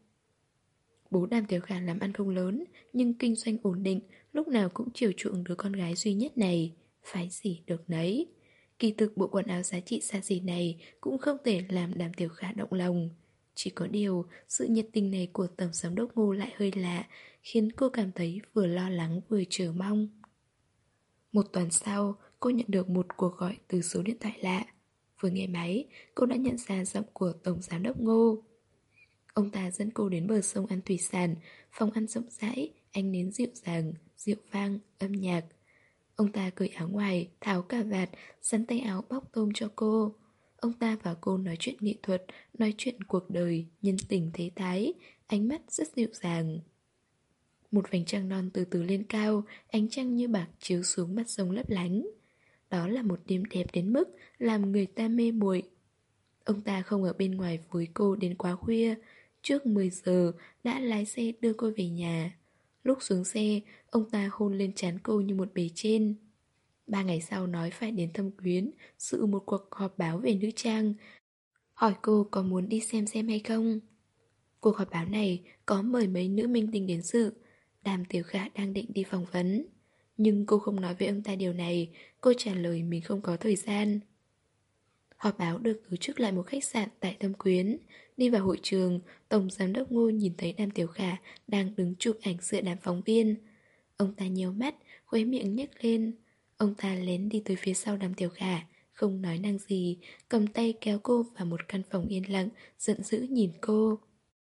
Speaker 1: Bố Đàm Tiểu Khả làm ăn không lớn, nhưng kinh doanh ổn định, lúc nào cũng chiều chuộng đứa con gái duy nhất này, phải gì được nấy. Kỳ thực bộ quần áo giá trị xa xỉ này cũng không thể làm Đàm Tiểu Khả động lòng. Chỉ có điều, sự nhiệt tình này của Tổng Giám đốc Ngô lại hơi lạ, khiến cô cảm thấy vừa lo lắng vừa chờ mong. Một tuần sau, cô nhận được một cuộc gọi từ số điện thoại lạ. Vừa nghe máy, cô đã nhận ra giọng của Tổng Giám đốc Ngô. Ông ta dẫn cô đến bờ sông ăn thủy sản, phòng ăn rộng rãi, ánh nến dịu dàng, rượu vang, âm nhạc. Ông ta cởi áo ngoài, tháo cà vạt, sắn tay áo bóc tôm cho cô. Ông ta và cô nói chuyện nghệ thuật, nói chuyện cuộc đời, nhân tình thế thái, ánh mắt rất dịu dàng. Một vành trăng non từ từ lên cao, ánh trăng như bạc chiếu xuống mặt sông lấp lánh. Đó là một đêm đẹp đến mức làm người ta mê muội. Ông ta không ở bên ngoài với cô đến quá khuya. Trước mười giờ đã lái xe đưa cô về nhà. Lúc xuống xe, ông ta hôn lên trán cô như một bề trên. Ba ngày sau nói phải đến Thâm Quyến, dự một cuộc họp báo về nữ trang. Hỏi cô có muốn đi xem xem hay không. Cuộc họp báo này có mời mấy nữ minh tinh đến dự. Đàm Tiểu Khả đang định đi phỏng vấn, nhưng cô không nói với ông ta điều này. Cô trả lời mình không có thời gian. Họp báo được tổ chức lại một khách sạn tại Thâm Quyến. Đi vào hội trường, Tổng Giám đốc Ngô nhìn thấy Đàm Tiểu Khả đang đứng chụp ảnh giữa đám phóng viên. Ông ta nhíu mắt, khóe miệng nhếch lên. Ông ta lén đi tới phía sau Đàm Tiểu Khả, không nói năng gì, cầm tay kéo cô vào một căn phòng yên lặng, giận dữ nhìn cô.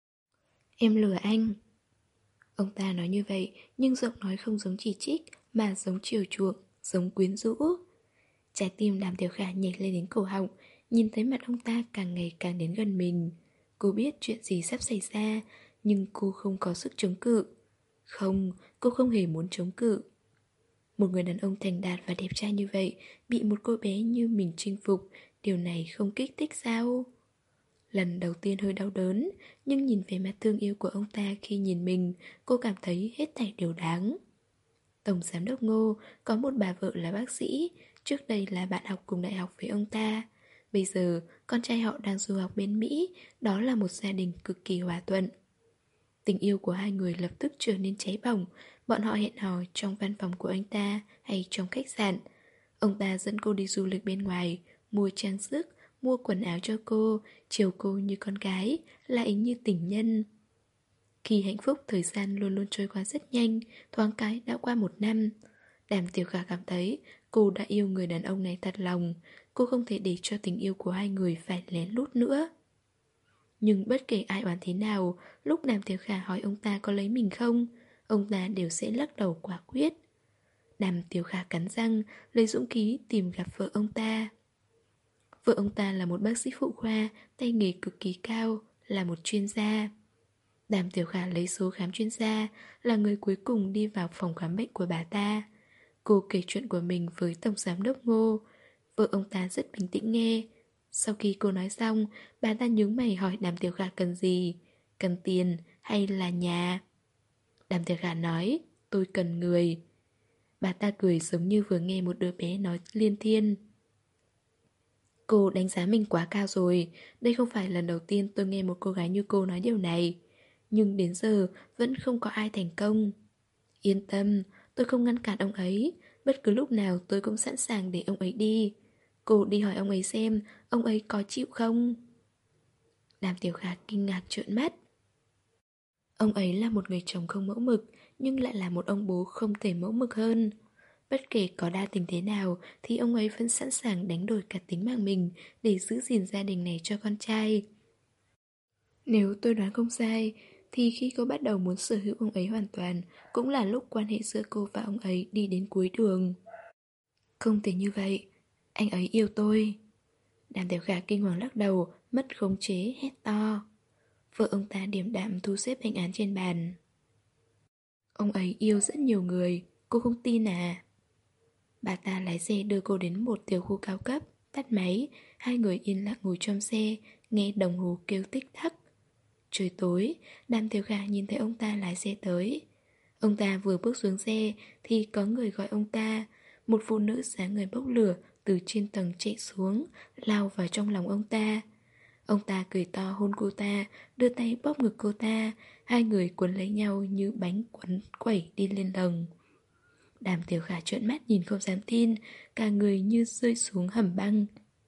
Speaker 1: Em lừa anh. Ông ta nói như vậy, nhưng giọng nói không giống chỉ trích, mà giống chiều chuộng, giống quyến rũ. Trái tim Đàm Tiểu Khả nhảy lên đến cổ họng, nhìn thấy mặt ông ta càng ngày càng đến gần mình. Cô biết chuyện gì sắp xảy ra, nhưng cô không có sức chống cự. Không, cô không hề muốn chống cự. Một người đàn ông thành đạt và đẹp trai như vậy bị một cô bé như mình chinh phục, điều này không kích thích sao? Lần đầu tiên hơi đau đớn, nhưng nhìn về mặt thương yêu của ông ta khi nhìn mình, cô cảm thấy hết thảy đều đáng. Tổng Giám đốc Ngô có một bà vợ là bác sĩ, trước đây là bạn học cùng đại học với ông ta. Bây giờ, con trai họ đang du học bên Mỹ, đó là một gia đình cực kỳ hòa thuận. Tình yêu của hai người lập tức trở nên cháy bỏng. Bọn họ hẹn hò trong văn phòng của anh ta hay trong khách sạn. Ông ta dẫn cô đi du lịch bên ngoài, mua trang sức, mua quần áo cho cô, chiều cô như con gái, lại như tình nhân. Khi hạnh phúc, thời gian luôn luôn trôi qua rất nhanh, thoáng cái đã qua một năm. Đàm Tiểu Khả cảm thấy cô đã yêu người đàn ông này thật lòng. Cô không thể để cho tình yêu của hai người phải lén lút nữa. Nhưng bất kể ai oán thế nào, lúc Đàm Tiểu Khả hỏi ông ta có lấy mình không, ông ta đều sẽ lắc đầu quả quyết. Đàm Tiểu Khả cắn răng, lấy dũng khí tìm gặp vợ ông ta. Vợ ông ta là một bác sĩ phụ khoa, tay nghề cực kỳ cao, là một chuyên gia. Đàm Tiểu Khả lấy số khám chuyên gia, là người cuối cùng đi vào phòng khám bệnh của bà ta. Cô kể chuyện của mình với Tổng Giám đốc Ngô. Vợ ông ta rất bình tĩnh nghe. Sau khi cô nói xong, bà ta nhướng mày hỏi Đàm Tiểu Khả cần gì? Cần tiền hay là nhà? Đàm Tiểu Khả nói, tôi cần người. Bà ta cười giống như vừa nghe một đứa bé nói liên thiên. Cô đánh giá mình quá cao rồi. Đây không phải lần đầu tiên tôi nghe một cô gái như cô nói điều này. Nhưng đến giờ vẫn không có ai thành công. Yên tâm, tôi không ngăn cản ông ấy. Bất cứ lúc nào tôi cũng sẵn sàng để ông ấy đi. Cô đi hỏi ông ấy xem ông ấy có chịu không? Đàm Tiểu Khả kinh ngạc trợn mắt. Ông ấy là một người chồng không mẫu mực, nhưng lại là một ông bố không thể mẫu mực hơn. Bất kể có đa tình thế nào thì ông ấy vẫn sẵn sàng đánh đổi cả tính mạng mình để giữ gìn gia đình này cho con trai. Nếu tôi đoán không sai, thì khi cô bắt đầu muốn sở hữu ông ấy hoàn toàn, cũng là lúc quan hệ giữa cô và ông ấy đi đến cuối đường. Không thể như vậy, anh ấy yêu tôi. Đàm Tiểu Khả kinh hoàng lắc đầu, mất khống chế, hét to. Vợ ông ta điềm đạm thu xếp bệnh án trên bàn. Ông ấy yêu rất nhiều người, cô không tin à? Bà ta lái xe đưa cô đến một tiểu khu cao cấp, tắt máy, hai người yên lặng ngồi trong xe, nghe đồng hồ kêu tích tắc. Trời tối, Đàm Tiểu Khả nhìn thấy ông ta lái xe tới. Ông ta vừa bước xuống xe thì có người gọi ông ta. Một phụ nữ dáng người bốc lửa, từ trên tầng chạy xuống, lao vào trong lòng ông ta. Ông ta cười to hôn cô ta, đưa tay bóp ngực cô ta. Hai người quấn lấy nhau như bánh quấn quẩy đi lên lầu. Đàm Tiểu Khả trợn mắt nhìn không dám tin, cả người như rơi xuống hầm băng.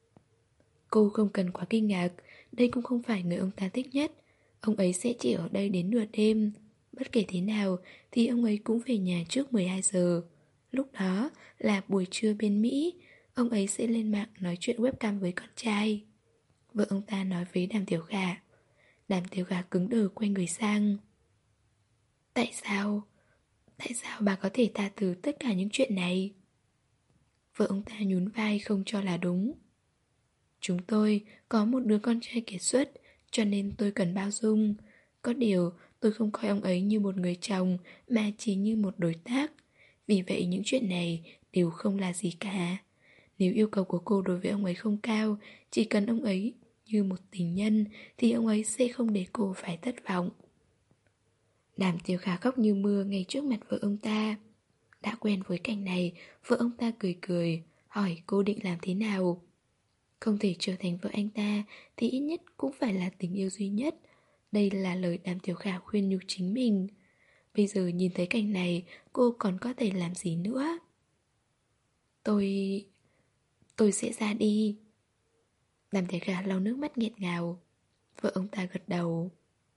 Speaker 1: Cô không cần quá kinh ngạc, đây cũng không phải người ông ta thích nhất. Ông ấy sẽ chỉ ở đây đến nửa đêm. Bất kể thế nào thì ông ấy cũng về nhà trước mười hai giờ. Lúc đó là buổi trưa bên Mỹ, ông ấy sẽ lên mạng nói chuyện webcam với con trai. Vợ ông ta nói với Đàm Tiểu Khả. Đàm Tiểu Khả cứng đờ quay người sang. Tại sao? Tại sao bà có thể tha thứ tất cả những chuyện này? Vợ ông ta nhún vai không cho là đúng. Chúng tôi có một đứa con trai kiệt xuất, cho nên tôi cần bao dung. Có điều tôi không coi ông ấy như một người chồng, mà chỉ như một đối tác. Vì vậy những chuyện này đều không là gì cả. Nếu yêu cầu của cô đối với ông ấy không cao, chỉ cần ông ấy như một tình nhân, thì ông ấy sẽ không để cô phải thất vọng. Đàm Tiểu Khả khóc như mưa ngay trước mặt vợ ông ta. Đã quen với cảnh này, vợ ông ta cười cười, hỏi cô định làm thế nào. Không thể trở thành vợ anh ta thì ít nhất cũng phải là tình yêu duy nhất. Đây là lời Đàm Tiểu Khả khuyên nhủ chính mình. Bây giờ nhìn thấy cảnh này, cô còn có thể làm gì nữa? Tôi... tôi sẽ ra đi. Đàm Tiểu Khả lau nước mắt nghẹn ngào. Vợ ông ta gật đầu.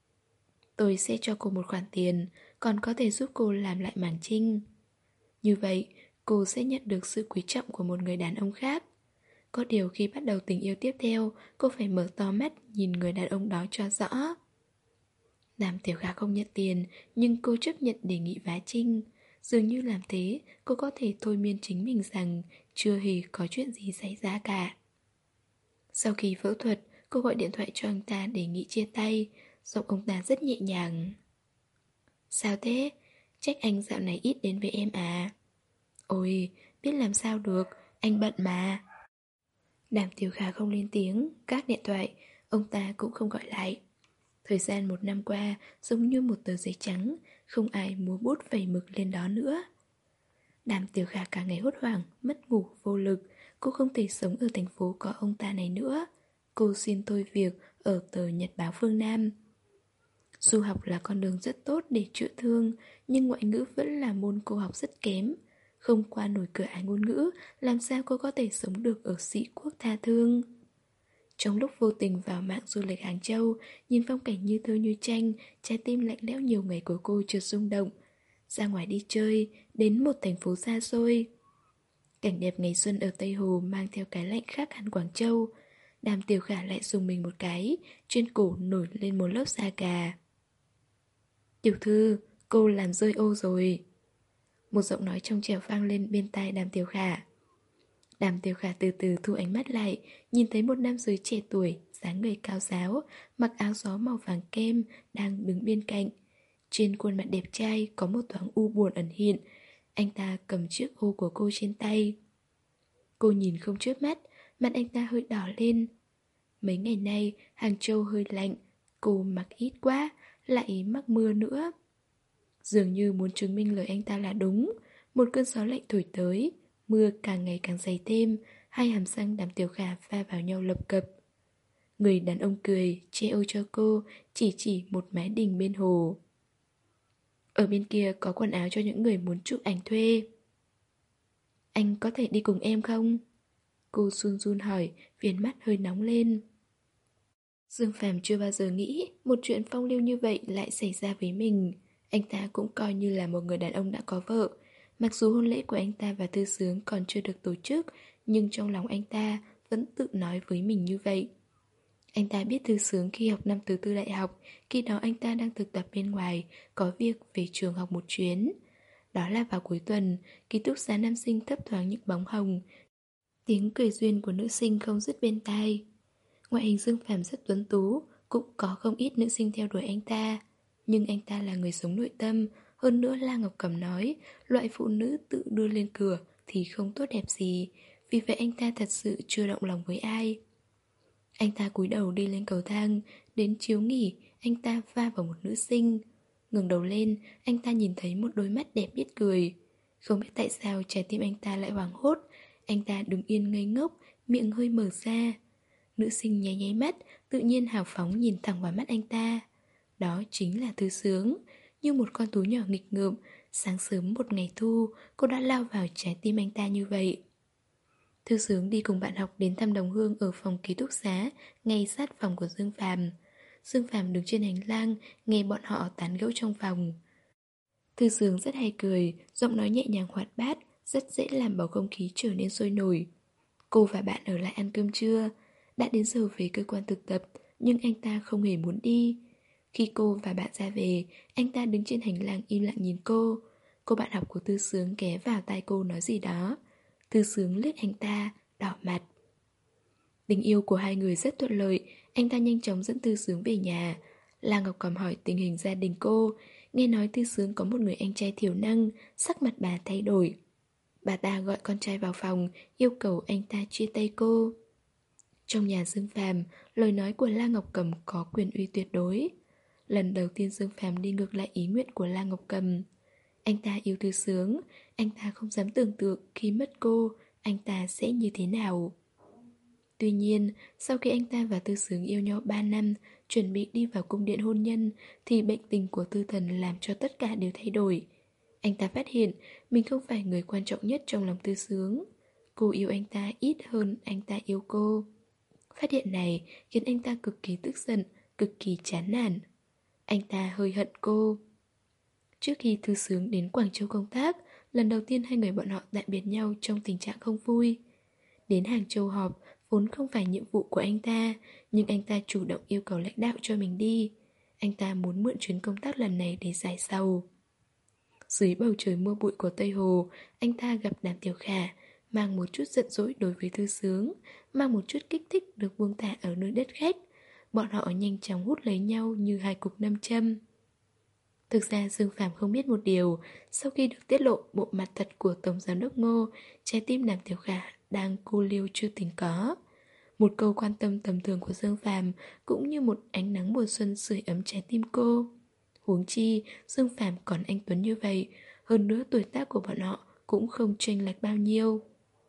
Speaker 1: Tôi sẽ cho cô một khoản tiền, còn có thể giúp cô làm lại màn trinh. Như vậy, cô sẽ nhận được sự quý trọng của một người đàn ông khác. Có điều khi bắt đầu tình yêu tiếp theo, cô phải mở to mắt nhìn người đàn ông đó cho rõ. Đàm Tiểu Khả không nhận tiền, nhưng cô chấp nhận đề nghị vá trinh. Dường như làm thế, cô có thể thôi miên chính mình rằng chưa hề có chuyện gì xảy ra cả. Sau khi phẫu thuật, cô gọi điện thoại cho anh ta đề nghị chia tay. Giọng ông ta rất nhẹ nhàng. Sao thế? Trách anh dạo này ít đến với em à? Ôi, biết làm sao được, anh bận mà. Đàm Tiểu Khả không lên tiếng, gác điện thoại, ông ta cũng không gọi lại. Thời gian một năm qua giống như một tờ giấy trắng, không ai múa bút vẩy mực lên đó nữa. Đàm Tiểu Khả cả ngày hốt hoảng, mất ngủ, vô lực. Cô không thể sống ở thành phố có ông ta này nữa. Cô xin thôi việc ở tờ Nhật báo Phương Nam. Du học là con đường rất tốt để chữa thương, nhưng ngoại ngữ vẫn là môn cô học rất kém. Không qua nổi cửa ải ngôn ngữ, làm sao cô có thể sống được ở Sĩ Quốc tha thương? Trong lúc vô tình vào mạng du lịch Hàng Châu, nhìn phong cảnh như thơ như tranh, trái tim lạnh lẽo nhiều ngày của cô chợt rung động. Ra ngoài đi chơi, đến một thành phố xa xôi. Cảnh đẹp ngày xuân ở Tây Hồ mang theo cái lạnh khác hẳn Quảng Châu. Đàm Tiểu Khả lại dùng mình một cái, trên cổ nổi lên một lớp da gà. Tiểu thư, cô làm rơi ô rồi. Một giọng nói trong trẻo vang lên bên tai Đàm Tiểu Khả. Đàm Tiểu Khả từ từ thu ánh mắt lại, nhìn thấy một nam giới trẻ tuổi, dáng người cao ráo, mặc áo gió màu vàng kem, đang đứng bên cạnh. Trên khuôn mặt đẹp trai có một thoáng u buồn ẩn hiện. Anh ta cầm chiếc ô của cô trên tay. Cô nhìn không chớp mắt, mặt anh ta hơi đỏ lên. Mấy ngày nay, Hàng Châu hơi lạnh, cô mặc ít quá, lại mắc mưa nữa. Dường như muốn chứng minh lời anh ta là đúng. Một cơn gió lạnh thổi tới, mưa càng ngày càng dày thêm. Hai hàm răng Đàm Tiểu Khả va vào nhau lập cập. Người đàn ông cười, che ô cho cô, chỉ chỉ một mái đình bên hồ. Ở bên kia có quần áo cho những người muốn chụp ảnh thuê. Anh có thể đi cùng em không? Cô run run hỏi, viền mắt hơi nóng lên. Dương Phàm chưa bao giờ nghĩ một chuyện phong lưu như vậy lại xảy ra với mình. Anh ta cũng coi như là một người đàn ông đã có vợ. Mặc dù hôn lễ của anh ta và Tư Sướng còn chưa được tổ chức, nhưng trong lòng anh ta vẫn tự nói với mình như vậy. Anh ta biết Tư Sướng khi học năm thứ tư đại học, khi đó anh ta đang thực tập bên ngoài, có việc về trường học một chuyến. Đó là vào cuối tuần, ký túc xá nam sinh thấp thoáng những bóng hồng. Tiếng cười duyên của nữ sinh không dứt bên tai. Ngoại hình Dương Phàm rất tuấn tú, cũng có không ít nữ sinh theo đuổi anh ta. Nhưng anh ta là người sống nội tâm, hơn nữa La Ngọc Cẩm nói, loại phụ nữ tự đưa lên cửa thì không tốt đẹp gì, vì vậy anh ta thật sự chưa động lòng với ai. Anh ta cúi đầu đi lên cầu thang, đến chiếu nghỉ, anh ta va vào một nữ sinh. Ngẩng đầu lên, anh ta nhìn thấy một đôi mắt đẹp biết cười. Không biết tại sao trái tim anh ta lại hoảng hốt. Anh ta đứng yên ngây ngốc, miệng hơi mở ra. Nữ sinh nháy nháy mắt, tự nhiên hào phóng nhìn thẳng vào mắt anh ta. Đó chính là Thư Sướng. Như một con thú nhỏ nghịch ngợm, sáng sớm một ngày thu, cô đã lao vào trái tim anh ta như vậy. Thư Sướng đi cùng bạn học đến thăm đồng hương ở phòng ký túc xá, ngay sát phòng của Dương Phàm. Dương Phàm đứng trên hành lang, nghe bọn họ tán gẫu trong phòng. Thư Sướng rất hay cười, giọng nói nhẹ nhàng hoạt bát, rất dễ làm bầu không khí trở nên sôi nổi. Cô và bạn ở lại ăn cơm trưa. Đã đến giờ về cơ quan thực tập, nhưng anh ta không hề muốn đi. Khi cô và bạn ra về, anh ta đứng trên hành lang im lặng nhìn cô. Cô bạn học của Thư Sướng ghé vào tai cô nói gì đó. Thư Sướng liếc anh ta, đỏ mặt. Tình yêu của hai người rất thuận lợi, anh ta nhanh chóng dẫn Thư Sướng về nhà. La Ngọc Cầm hỏi tình hình gia đình cô, nghe nói Thư Sướng có một người anh trai thiểu năng, sắc mặt bà thay đổi. Bà ta gọi con trai vào phòng, yêu cầu anh ta chia tay cô. Trong nhà Dương Phàm, lời nói của La Ngọc Cầm có quyền uy tuyệt đối. Lần đầu tiên Dương Phàm đi ngược lại ý nguyện của La Ngọc Cầm. Anh ta yêu Thư Sướng, anh ta không dám tưởng tượng khi mất cô, anh ta sẽ như thế nào. Tuy nhiên, sau khi anh ta và Thư Sướng yêu nhau ba năm, chuẩn bị đi vào cung điện hôn nhân, thì bệnh tình của Tư Thần làm cho tất cả đều thay đổi. Anh ta phát hiện mình không phải người quan trọng nhất trong lòng Thư Sướng. Cô yêu anh ta ít hơn anh ta yêu cô. Phát hiện này khiến anh ta cực kỳ tức giận, cực kỳ chán nản. Anh ta hơi hận cô. Trước khi Thư Sướng đến Quảng Châu công tác, lần đầu tiên hai người bọn họ tạm biệt nhau trong tình trạng không vui. Đến Hàng Châu họp, vốn không phải nhiệm vụ của anh ta, nhưng anh ta chủ động yêu cầu lãnh đạo cho mình đi. Anh ta muốn mượn chuyến công tác lần này để giải sầu. Dưới bầu trời mưa bụi của Tây Hồ, anh ta gặp Đàm Tiểu Khả, mang một chút giận dỗi đối với Thư Sướng, mang một chút kích thích được buông thả ở nơi đất khách. Bọn họ nhanh chóng hút lấy nhau như hai cục nam châm. Thực ra Dương Phàm không biết một điều, sau khi được tiết lộ bộ mặt thật của Tổng Giám đốc Ngô, trái tim Đàm Tiểu Khả đang cô liêu chưa từng có. Một câu quan tâm tầm thường của Dương Phàm cũng như một ánh nắng mùa xuân sưởi ấm trái tim cô. Huống chi, Dương Phàm còn anh Tuấn như vậy, hơn nữa tuổi tác của bọn họ cũng không chênh lệch bao nhiêu.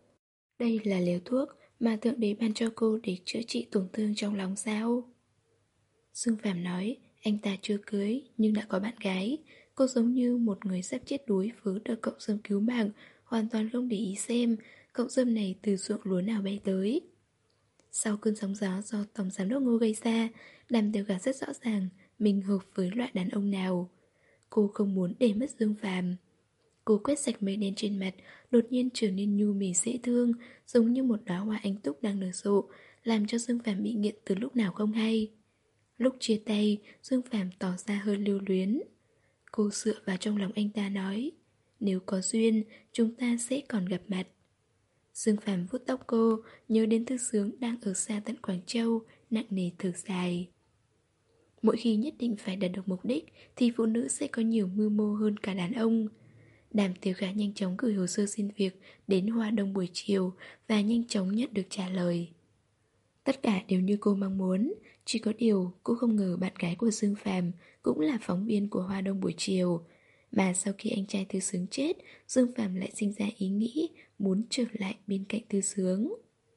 Speaker 1: Đây là liều thuốc mà Thượng Đế ban cho cô để chữa trị tổn thương trong lòng sao? Dương Phàm nói, anh ta chưa cưới nhưng đã có bạn gái. Cô giống như một người sắp chết đuối vớ được cậu Dâm cứu mạng, hoàn toàn không để ý xem cậu Dâm này từ ruộng lúa nào bay tới. Sau cơn sóng gió do Tổng Giám đốc Ngô gây ra, Đàm Tiểu Khả rất rõ ràng mình hợp với loại đàn ông nào. Cô không muốn để mất Dương Phàm. Cô quét sạch mây đen trên mặt, đột nhiên trở nên nhu mì dễ thương, giống như một đóa hoa anh túc đang nở rộ, làm cho Dương Phàm bị nghiện từ lúc nào không hay. Lúc chia tay, Dương Phàm tỏ ra hơi lưu luyến. Cô dựa vào trong lòng anh ta nói, nếu có duyên, chúng ta sẽ còn gặp mặt. Dương Phàm vuốt tóc cô, nhớ đến Thư Sướng đang ở xa tận Quảng Châu, nặng nề thở dài. Mỗi khi nhất định phải đạt được mục đích thì phụ nữ sẽ có nhiều mưu mô hơn cả đàn ông. Đàm Tiểu Khả nhanh chóng gửi hồ sơ xin việc đến Hoa Đông buổi chiều và nhanh chóng nhận được trả lời. Tất cả đều như cô mong muốn, chỉ có điều cô không ngờ bạn gái của Dương Phàm cũng là phóng viên của Hoa Đông buổi chiều. Mà sau khi anh trai Thư Sướng chết, Dương Phàm lại sinh ra ý nghĩ muốn trở lại bên cạnh Thư Sướng.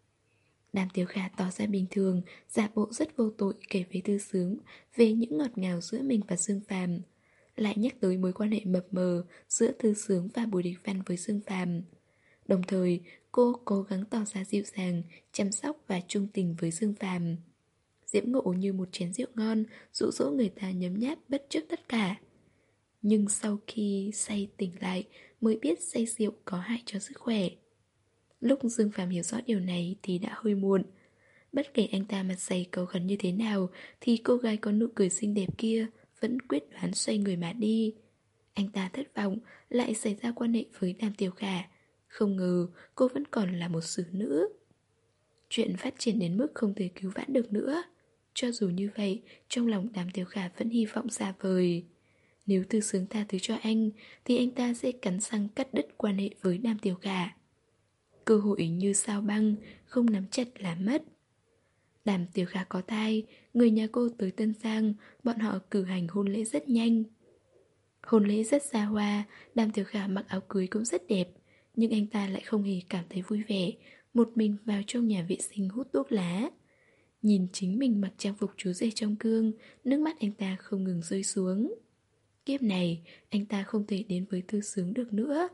Speaker 1: Đàm Tiểu Khả tỏ ra bình thường, giả bộ rất vô tội kể với Thư Sướng về những ngọt ngào giữa mình và Dương Phàm, lại nhắc tới mối quan hệ mập mờ giữa Thư Sướng và Bùi Địch Văn với Dương Phàm. Đồng thời, cô cố gắng tỏ ra dịu dàng, chăm sóc và trung tình với Dương Phàm. Diễm ngộ như một chén rượu ngon, dụ dỗ người ta nhấm nháp bất chấp tất cả. Nhưng sau khi say tỉnh lại mới biết say rượu có hại cho sức khỏe. Lúc Dương Phàm hiểu rõ điều này thì đã hơi muộn. Bất kể anh ta mặt dày cầu khẩn như thế nào thì cô gái có nụ cười xinh đẹp kia vẫn quyết đoán xoay người mà đi. Anh ta thất vọng, lại xảy ra quan hệ với Đàm Tiểu Khả. Không ngờ cô vẫn còn là một xử nữ. Chuyện phát triển đến mức không thể cứu vãn được nữa. Cho dù như vậy, trong lòng Đàm Tiểu Khả vẫn hy vọng xa vời. Nếu Thư Sướng tha thứ cho anh thì anh ta sẽ cắn răng cắt đứt quan hệ với Đàm Tiểu Khả. Cơ hội như sao băng, không nắm chặt là mất. Đàm Tiểu Khả có thai, người nhà cô tới Tân Giang, bọn họ cử hành hôn lễ rất nhanh. Hôn lễ rất xa hoa, Đàm Tiểu Khả mặc áo cưới cũng rất đẹp. Nhưng anh ta lại không hề cảm thấy vui vẻ, một mình vào trong nhà vệ sinh hút thuốc lá. Nhìn chính mình mặc trang phục chú rể trong gương, nước mắt anh ta không ngừng rơi xuống. Kiếp này, anh ta không thể đến với Thư Sướng được nữa.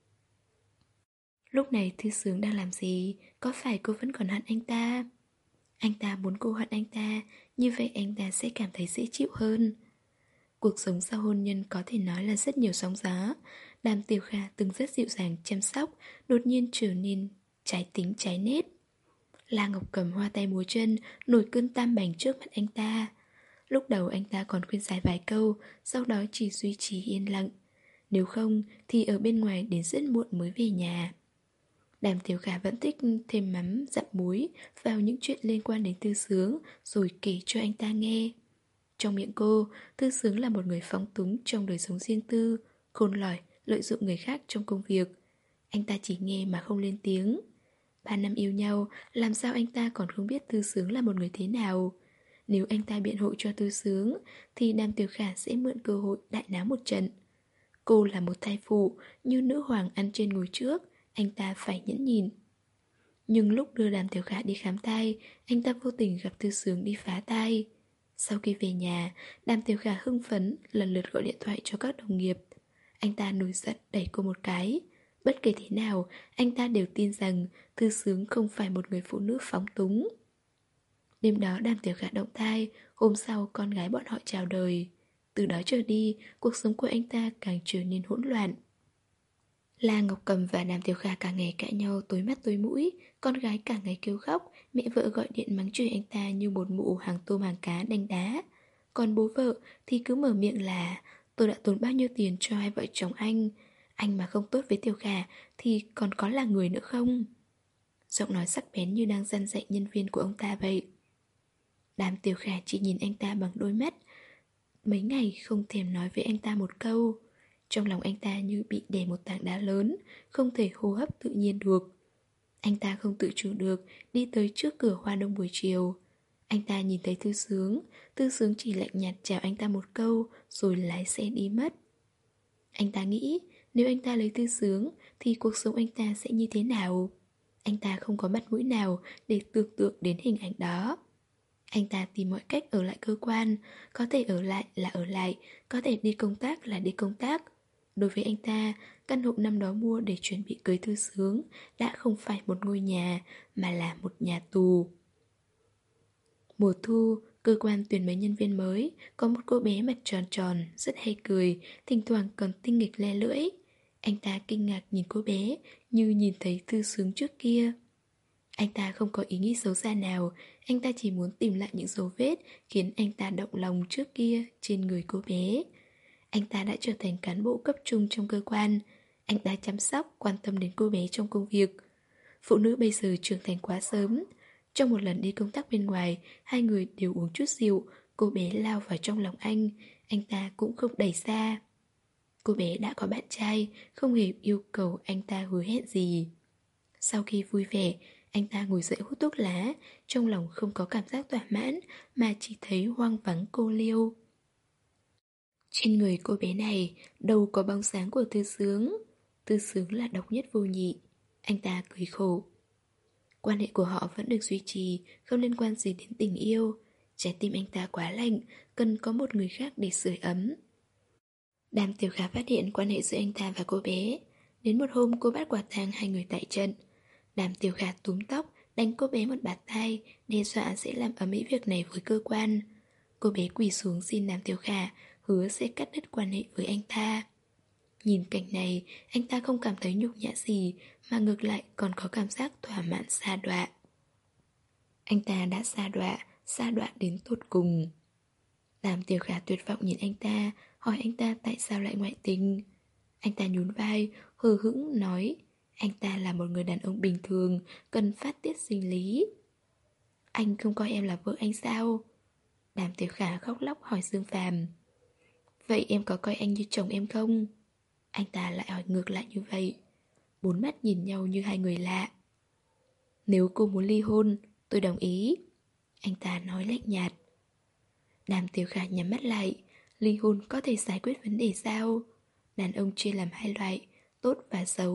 Speaker 1: Lúc này Thư Sướng đang làm gì? Có phải cô vẫn còn hận anh ta? Anh ta muốn cô hận anh ta, như vậy anh ta sẽ cảm thấy dễ chịu hơn. Cuộc sống sau hôn nhân có thể nói là rất nhiều sóng gió. Đàm Tiểu Kha từng rất dịu dàng chăm sóc, đột nhiên trở nên trái tính trái nết. La Ngọc Cầm hoa tay múa chân, nổi cơn tam bành trước mặt anh ta. Lúc đầu anh ta còn khuyên giải vài câu, sau đó chỉ duy trì yên lặng. Nếu không thì ở bên ngoài đến rất muộn mới về nhà. Đàm Tiểu Khả vẫn thích thêm mắm, dặm muối vào những chuyện liên quan đến Thư Sướng rồi kể cho anh ta nghe. Trong miệng cô, Thư Sướng là một người phóng túng trong đời sống riêng tư, khôn lỏi, lợi dụng người khác trong công việc. Anh ta chỉ nghe mà không lên tiếng. Ba năm yêu nhau, làm sao anh ta còn không biết Thư Sướng là một người thế nào? Nếu anh ta biện hộ cho Thư Sướng, thì Đàm Tiểu Khả sẽ mượn cơ hội đại náo một trận. Cô là một thai phụ, như nữ hoàng ăn trên ngồi trước, anh ta phải nhẫn nhịn. Nhưng lúc đưa Đàm Tiểu Khả đi khám tai, anh ta vô tình gặp Thư Sướng đi phá tai. Sau khi về nhà, Đàm Tiểu Khả hưng phấn lần lượt gọi điện thoại cho các đồng nghiệp. Anh ta nổi giận đẩy cô một cái. Bất kể thế nào, anh ta đều tin rằng Thư Sướng không phải một người phụ nữ phóng túng. Đêm đó Đàm Tiểu Khả động thai, hôm sau con gái bọn họ chào đời. Từ đó trở đi, cuộc sống của anh ta càng trở nên hỗn loạn. La Ngọc Cầm và Đàm Tiểu Khả cả ngày cãi nhau tối mắt tối mũi, con gái cả ngày kêu khóc, mẹ vợ gọi điện mắng chửi anh ta như một mụ hàng tôm hàng cá đánh đá. Còn bố vợ thì cứ mở miệng là tôi đã tốn bao nhiêu tiền cho hai vợ chồng anh, anh mà không tốt với Tiểu Khả thì còn có là người nữa không? Giọng nói sắc bén như đang dăn dạy nhân viên của ông ta vậy. Đàm Tiểu Khả chỉ nhìn anh ta bằng đôi mắt, mấy ngày không thèm nói với anh ta một câu. Trong lòng anh ta như bị đè một tảng đá lớn, không thể hô hấp tự nhiên được. Anh ta không tự chủ được, đi tới trước cửa hoa đông buổi chiều. Anh ta nhìn thấy Thư Sướng, Thư Sướng chỉ lạnh nhạt chào anh ta một câu, rồi lái xe đi mất. Anh ta nghĩ, nếu anh ta lấy Thư Sướng, thì cuộc sống anh ta sẽ như thế nào? Anh ta không có mặt mũi nào để tưởng tượng đến hình ảnh đó. Anh ta tìm mọi cách ở lại cơ quan, có thể ở lại là ở lại, có thể đi công tác là đi công tác. Đối với anh ta, căn hộ năm đó mua để chuẩn bị cưới Thư Sướng đã không phải một ngôi nhà, mà là một nhà tù. Mùa thu, cơ quan tuyển mấy nhân viên mới, có một cô bé mặt tròn tròn, rất hay cười, thỉnh thoảng còn tinh nghịch le lưỡi. Anh ta kinh ngạc nhìn cô bé, như nhìn thấy Thư Sướng trước kia. Anh ta không có ý nghĩ xấu xa nào, anh ta chỉ muốn tìm lại những dấu vết khiến anh ta động lòng trước kia trên người cô bé. Anh ta đã trở thành cán bộ cấp trung trong cơ quan. Anh ta chăm sóc, quan tâm đến cô bé trong công việc. Phụ nữ bây giờ trưởng thành quá sớm. Trong một lần đi công tác bên ngoài, hai người đều uống chút rượu. Cô bé lao vào trong lòng anh, anh ta cũng không đẩy ra. Cô bé đã có bạn trai, không hề yêu cầu anh ta hứa hẹn gì. Sau khi vui vẻ, anh ta ngồi dậy hút thuốc lá, trong lòng không có cảm giác thỏa mãn, mà chỉ thấy hoang vắng cô liêu. Trên người cô bé này, đâu có bóng sáng của Thư Sướng. Thư Sướng là độc nhất vô nhị. Anh ta cười khổ. Quan hệ của họ vẫn được duy trì, không liên quan gì đến tình yêu. Trái tim anh ta quá lạnh, cần có một người khác để sưởi ấm. Đàm Tiểu Khả phát hiện quan hệ giữa anh ta và cô bé. Đến một hôm cô bắt quả tang hai người tại trận. Đàm Tiểu Khả túm tóc, đánh cô bé một bạt tay, đe dọa sẽ làm ầm ĩ việc này với cơ quan. Cô bé quỳ xuống xin Đàm Tiểu Khả hứa sẽ cắt đứt quan hệ với anh ta. Nhìn cảnh này, anh ta không cảm thấy nhục nhã gì, mà ngược lại còn có cảm giác thỏa mãn sa đọa. Anh ta đã sa đọa, sa đọa đến tột cùng. Đàm Tiểu Khả tuyệt vọng nhìn anh ta, hỏi anh ta tại sao lại ngoại tình. Anh ta nhún vai, hờ hững nói anh ta là một người đàn ông bình thường, cần phát tiết sinh lý. Anh không coi em là vợ anh sao? Đàm Tiểu Khả khóc lóc hỏi Dương Phàm. Vậy em có coi anh như chồng em không? Anh ta lại hỏi ngược lại như vậy. Bốn mắt nhìn nhau như hai người lạ. Nếu cô muốn ly hôn, tôi đồng ý. Anh ta nói lạnh nhạt. Đàm Tiểu Khả nhắm mắt lại. Ly hôn có thể giải quyết vấn đề sao? Đàn ông chia làm hai loại, tốt và xấu.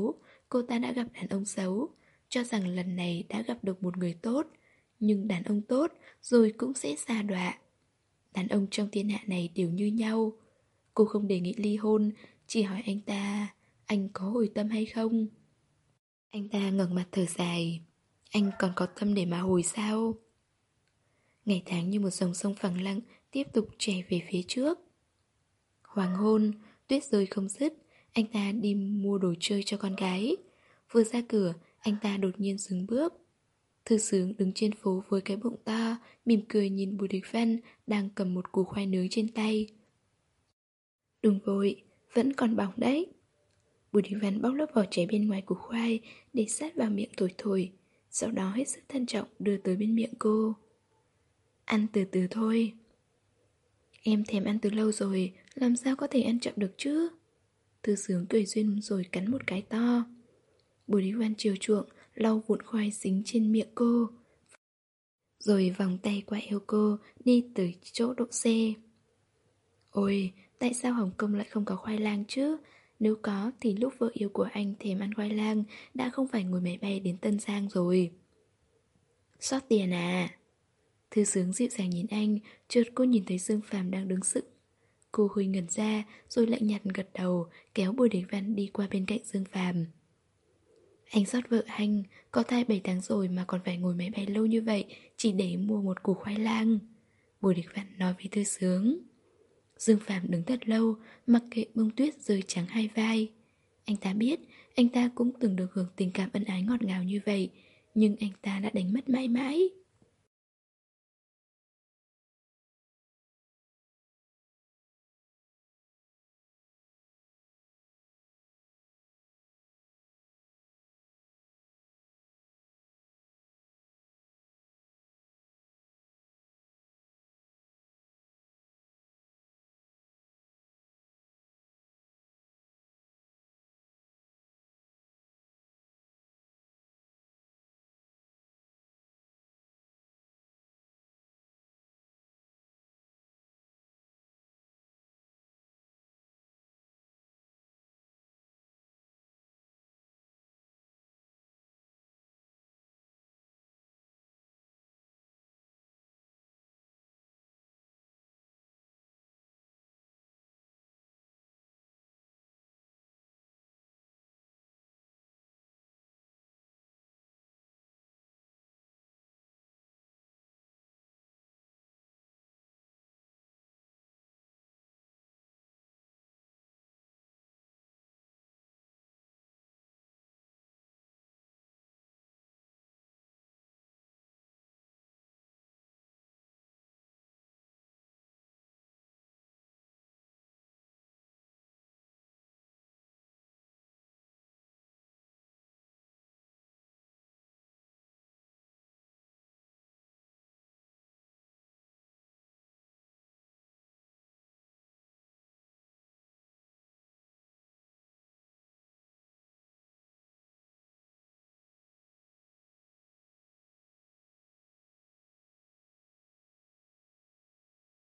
Speaker 1: cô ta đã gặp đàn ông xấu, cho rằng lần này đã gặp được một người tốt. Nhưng đàn ông tốt rồi cũng sẽ sa đọa. Đàn ông trong thiên hạ này đều như nhau. Cô không đề nghị ly hôn, chỉ hỏi anh ta, anh có hồi tâm hay không? Anh ta ngẩng mặt thở dài. Anh còn có tâm để mà hồi sao? Ngày tháng như một dòng sông phẳng lặng tiếp tục chảy về phía trước. Hoàng hôn, tuyết rơi không dứt. Anh ta đi mua đồ chơi cho con gái. Vừa ra cửa, anh ta đột nhiên dừng bước. Thư Sướng đứng trên phố với cái bụng to, mỉm cười nhìn Bùi Địch Văn đang cầm một củ khoai nướng trên tay. Đừng vội, vẫn còn bỏng đấy. Bùi Địch Văn bóc lớp vỏ trái bên ngoài củ khoai để sát vào miệng thổi thổi, sau đó hết sức thận trọng đưa tới bên miệng cô. Ăn từ từ thôi. Em thèm ăn từ lâu rồi, làm sao có thể ăn chậm được chứ? Thư Sướng cười duyên rồi cắn một cái to. Bùi Địch Văn chiều chuộng lau vụn khoai dính trên miệng cô, rồi vòng tay qua eo cô đi tới chỗ đỗ xe. Ôi, tại sao Hồng Kông lại không có khoai lang chứ? Nếu có thì lúc vợ yêu của anh thèm ăn khoai lang đã không phải ngồi máy bay đến Tân Giang rồi. Xót tiền à? Thư Sướng dịu dàng nhìn anh, chợt cô nhìn thấy Dương Phàm đang đứng sững. Cô hơi ngẩn ra rồi lại nhặt gật đầu, kéo Bùi Địch Văn đi qua bên cạnh Dương Phàm. Anh xót vợ anh, có thai bảy tháng rồi mà còn phải ngồi máy bay lâu như vậy chỉ để mua một củ khoai lang. Bùi Địch Văn nói với Thư Sướng. Dương Phàm đứng thật lâu, mặc kệ bông tuyết rơi trắng hai vai. Anh ta biết, anh ta cũng từng được hưởng tình cảm ân ái ngọt ngào như vậy, nhưng anh ta đã đánh mất mãi mãi.